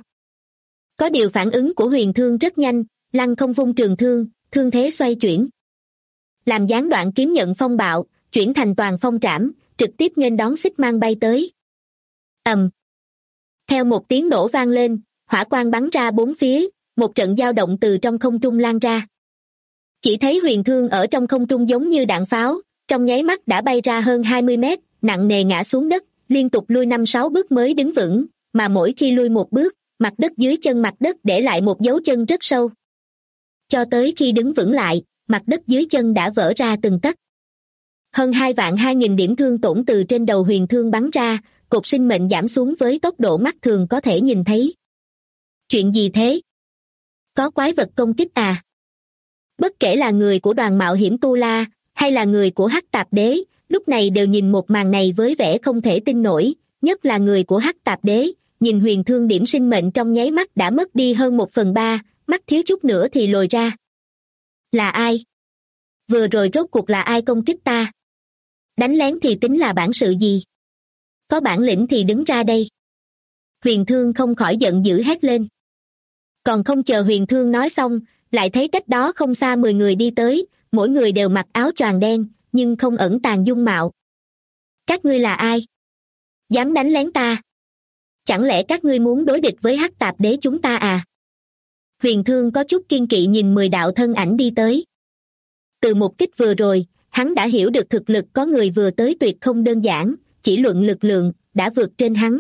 Có điều phản ứng của huyền thương rất nhanh, lăng không vung trường thương, thương thế xoay chuyển. Làm gián đoạn kiếm nhận phong bạo, chuyển thành toàn phong trảm, trực tiếp nghênh đón xích mang bay tới. Ầm. Theo một tiếng nổ vang lên, hỏa quang bắn ra bốn phía, một trận dao động từ trong không trung lan ra. Chỉ thấy huyền thương ở trong không trung giống như đạn pháo, trong nháy mắt đã bay ra hơn 20 mét, nặng nề ngã xuống đất, liên tục lui 5-6 bước mới đứng vững, mà mỗi khi lui một bước, mặt đất dưới chân mặt đất để lại một dấu chân rất sâu. Cho tới khi đứng vững lại, mặt đất dưới chân đã vỡ ra từng tấc. Hơn 2.200.000 điểm thương tổn từ trên đầu huyền thương bắn ra, cột sinh mệnh giảm xuống với tốc độ mắt thường có thể nhìn thấy. Chuyện gì thế? Có quái vật công kích à? Bất kể là người của đoàn mạo hiểm Tu La, hay là người của Hắc Tạp Đế, lúc này đều nhìn một màn này với vẻ không thể tin nổi, nhất là người của Hắc Tạp Đế, nhìn huyền thương điểm sinh mệnh trong nháy mắt đã mất đi hơn 1/3, mắt thiếu chút nữa thì lồi ra. Là ai? Vừa rồi rốt cuộc là ai công kích ta? Đánh lén thì tính là bản sự gì? Có bản lĩnh thì đứng ra đây. Huyền thương không khỏi giận dữ hét lên. Còn không chờ huyền thương nói xong, lại thấy cách đó không xa 10 người đi tới, mỗi người đều mặc áo choàng đen, nhưng không ẩn tàng dung mạo. Các ngươi là ai? Dám đánh lén ta? Chẳng lẽ các ngươi muốn đối địch với Hắc Tạp Đế chúng ta à? Huyền thương có chút kiên kỵ nhìn 10 đạo thân ảnh đi tới. Từ một kích vừa rồi, hắn đã hiểu được thực lực có người vừa tới tuyệt không đơn giản, chỉ luận lực lượng, đã vượt trên hắn.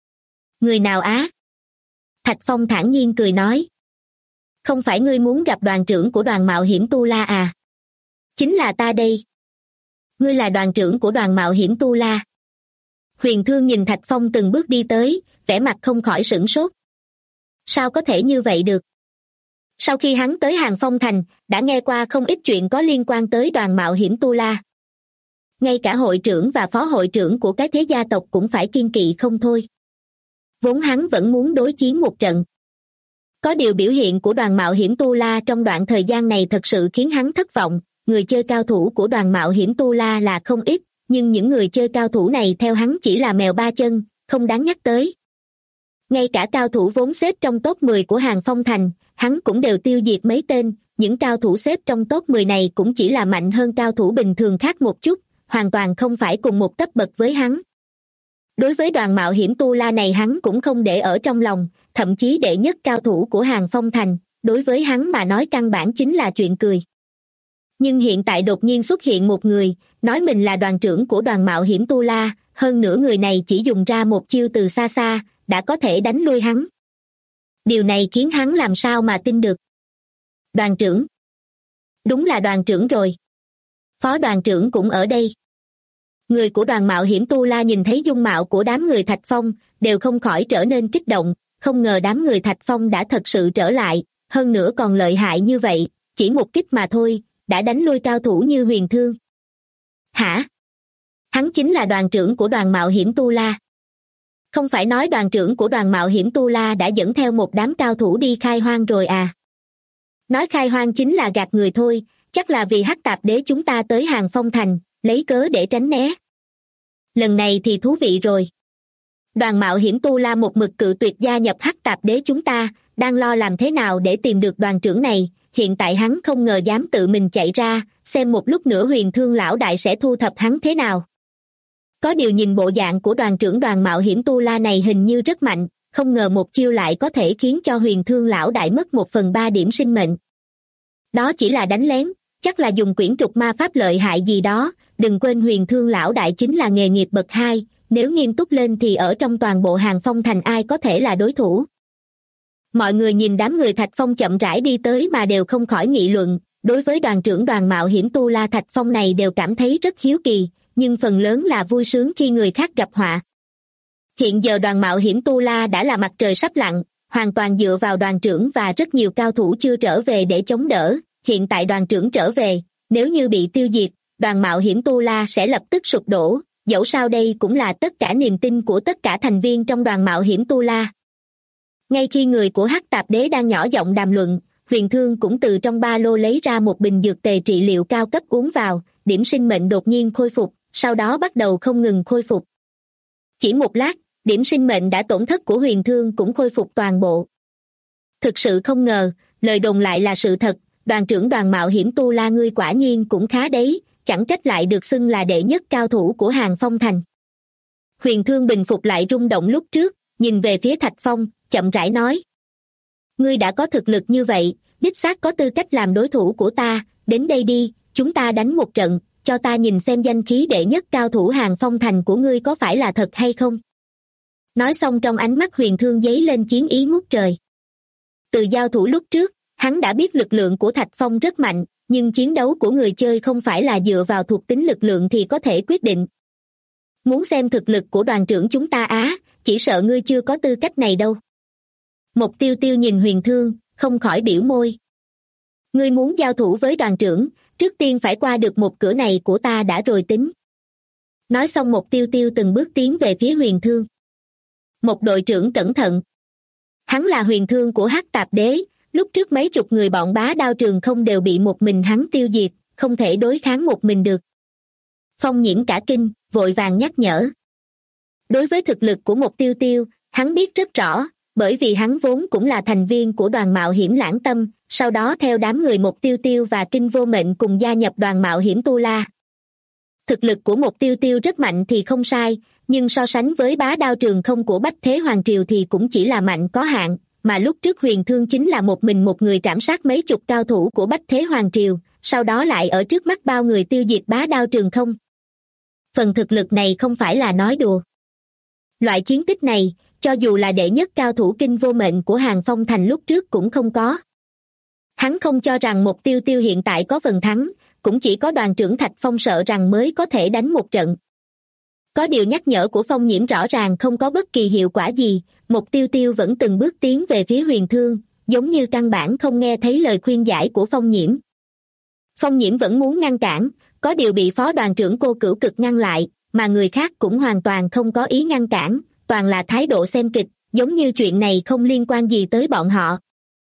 Người nào á? Thạch Phong thản nhiên cười nói. Không phải ngươi muốn gặp đoàn trưởng của đoàn mạo hiểm Tu La à? Chính là ta đây. Ngươi là đoàn trưởng của đoàn mạo hiểm Tu La. Huyền thương nhìn Thạch Phong từng bước đi tới, vẻ mặt không khỏi sửng sốt. Sao có thể như vậy được? Sau khi hắn tới Hàng Phong Thành, đã nghe qua không ít chuyện có liên quan tới đoàn mạo hiểm Tu La. Ngay cả hội trưởng và phó hội trưởng của cái thế gia tộc cũng phải kiêng kỵ không thôi. Vốn hắn vẫn muốn đối chiến một trận. Có điều biểu hiện của đoàn mạo hiểm Tu La trong đoạn thời gian này thật sự khiến hắn thất vọng. Người chơi cao thủ của đoàn mạo hiểm Tu La là không ít, nhưng những người chơi cao thủ này theo hắn chỉ là mèo ba chân, không đáng nhắc tới. Ngay cả cao thủ vốn xếp trong top 10 của Hàng Phong Thành, hắn cũng đều tiêu diệt mấy tên, những cao thủ xếp trong top 10 này cũng chỉ là mạnh hơn cao thủ bình thường khác một chút, hoàn toàn không phải cùng một cấp bậc với hắn. Đối với đoàn mạo hiểm Tu La này hắn cũng không để ở trong lòng, thậm chí đệ nhất cao thủ của Hàng Phong Thành, đối với hắn mà nói căn bản chính là chuyện cười. Nhưng hiện tại đột nhiên xuất hiện một người, nói mình là đoàn trưởng của đoàn mạo hiểm Tu La, hơn nữa người này chỉ dùng ra một chiêu từ xa xa, đã có thể đánh lui hắn. Điều này khiến hắn làm sao mà tin được. Đoàn trưởng. Đúng là đoàn trưởng rồi. Phó đoàn trưởng cũng ở đây. Người của đoàn mạo hiểm Tu La nhìn thấy dung mạo của đám người Thạch Phong, đều không khỏi trở nên kích động, không ngờ đám người Thạch Phong đã thật sự trở lại, hơn nữa còn lợi hại như vậy, chỉ một kích mà thôi, đã đánh lui cao thủ như huyền thương. Hả? Hắn chính là đoàn trưởng của đoàn mạo hiểm Tu La. Không phải nói đoàn trưởng của đoàn mạo hiểm Tu La đã dẫn theo một đám cao thủ đi khai hoang rồi à? Nói khai hoang chính là gạt người thôi, chắc là vì Hắc Tạp Đế chúng ta tới Hàng Phong Thành, lấy cớ để tránh né. lần này thì thú vị rồi. Đoàn mạo hiểm Tu La một mực cự tuyệt gia nhập Hắc Tạp Đế chúng ta, đang lo làm thế nào để tìm được đoàn trưởng này, hiện tại hắn không ngờ dám tự mình chạy ra, xem một lúc nữa Huyền Thương lão đại sẽ thu thập hắn thế nào. Có điều nhìn bộ dạng của đoàn trưởng đoàn mạo hiểm Tu La này hình như rất mạnh, không ngờ một chiêu lại có thể khiến cho Huyền Thương lão đại mất 1/3 điểm sinh mệnh. Đó chỉ là đánh lén, chắc là dùng quyển trục ma pháp lợi hại gì đó, đừng quên Huyền Thương lão đại chính là nghề nghiệp bậc 2, nếu nghiêm túc lên thì ở trong toàn bộ Hàng Phong thành ai có thể là đối thủ. Mọi người nhìn đám người Thạch Phong chậm rãi đi tới mà đều không khỏi nghị luận, đối với đoàn trưởng đoàn mạo hiểm Tu La Thạch Phong này đều cảm thấy rất hiếu kỳ, nhưng phần lớn là vui sướng khi người khác gặp họa. Hiện giờ đoàn mạo hiểm Tu La đã là mặt trời sắp lặn, hoàn toàn dựa vào đoàn trưởng và rất nhiều cao thủ chưa trở về để chống đỡ, hiện tại đoàn trưởng trở về, nếu như bị tiêu diệt, đoàn mạo hiểm Tu La sẽ lập tức sụp đổ, dẫu sao đây cũng là tất cả niềm tin của tất cả thành viên trong đoàn mạo hiểm Tu La. Ngay khi người của Hắc Tạp Đế đang nhỏ giọng đàm luận, Huyền Thương cũng từ trong ba lô lấy ra một bình dược tề trị liệu cao cấp uống vào, điểm sinh mệnh đột nhiên khôi phục, sau đó bắt đầu không ngừng khôi phục. Chỉ một lát, điểm sinh mệnh đã tổn thất của Huyền Thương cũng khôi phục toàn bộ. Thực sự không ngờ, lời đồn lại là sự thật, đoàn trưởng đoàn mạo hiểm Tu La ngươi quả nhiên cũng khá đấy, chẳng trách lại được xưng là đệ nhất cao thủ của Hàng Phong thành. Huyền Thương bình phục lại rung động lúc trước, nhìn về phía Thạch Phong, chậm rãi nói. Ngươi đã có thực lực như vậy, đích xác có tư cách làm đối thủ của ta, đến đây đi, chúng ta đánh một trận, cho ta nhìn xem danh khí đệ nhất cao thủ Hàng Phong thành của ngươi có phải là thật hay không. Nói xong trong ánh mắt Huyền Thương giấy lên chiến ý ngút trời. Từ giao thủ lúc trước, hắn đã biết lực lượng của Thạch Phong rất mạnh, nhưng chiến đấu của người chơi không phải là dựa vào thuộc tính lực lượng thì có thể quyết định. Muốn xem thực lực của đoàn trưởng chúng ta á, chỉ sợ ngươi chưa có tư cách này đâu. Một Tiêu Tiêu nhìn Huyền Thương, không khỏi biểu môi. Ngươi muốn giao thủ với đoàn trưởng, trước tiên phải qua được một cửa này của ta đã rồi tính. Nói xong Một Tiêu Tiêu từng bước tiến về phía Huyền Thương. Một đội trưởng cẩn thận. Hắn là Huyền Thương của Hắc Tạp Đế, lúc trước mấy chục người bọn Bá Đao Trường Không đều bị một mình hắn tiêu diệt, không thể đối kháng một mình được. Phong Nhiễm cả kinh, vội vàng nhắc nhở. Đối với thực lực của Một Tiêu Tiêu, hắn biết rất rõ, bởi vì hắn vốn cũng là thành viên của đoàn mạo hiểm Lãng Tâm, sau đó theo đám người Một Tiêu Tiêu và Kinh Vô Mệnh cùng gia nhập đoàn mạo hiểm Tu La. Thực lực của Một Tiêu Tiêu rất mạnh thì không sai, nhưng so sánh với Bá Đao Trường Không của Bách Thế Hoàng Triều thì cũng chỉ là mạnh có hạn, mà lúc trước Huyền Thương chính là một mình một người trảm sát mấy chục cao thủ của Bách Thế Hoàng Triều, sau đó lại ở trước mắt bao người tiêu diệt Bá Đao Trường Không. Phần thực lực này không phải là nói đùa. Loại chiến tích này, cho dù là đệ nhất cao thủ Kinh Vô Mệnh của Hàng Phong thành lúc trước cũng không có. Hắn không cho rằng Một Tiêu Tiêu hiện tại có phần thắng, cũng chỉ có đoàn trưởng Thạch Phong sợ rằng mới có thể đánh một trận. Có điều nhắc nhở của Phong Nhiễm rõ ràng không có bất kỳ hiệu quả gì, Một Tiêu Tiêu vẫn từng bước tiến về phía Huyền Thương, giống như căn bản không nghe thấy lời khuyên giải của Phong Nhiễm. Phong Nhiễm vẫn muốn ngăn cản, có điều bị phó đoàn trưởng Cô Cửu Cực ngăn lại, mà người khác cũng hoàn toàn không có ý ngăn cản, toàn là thái độ xem kịch, giống như chuyện này không liên quan gì tới bọn họ.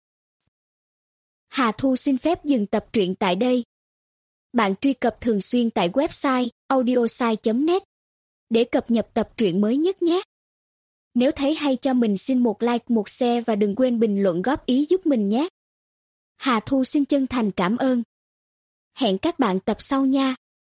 Hà Thu xin phép dừng tập truyện tại đây. Bạn truy cập thường xuyên tại website audiosai.net để cập nhật tập truyện mới nhất nhé. Nếu thấy hay cho mình xin một like, một share và đừng quên bình luận góp ý giúp mình nhé. Hà Thu xin chân thành cảm ơn. Hẹn các bạn tập sau nha.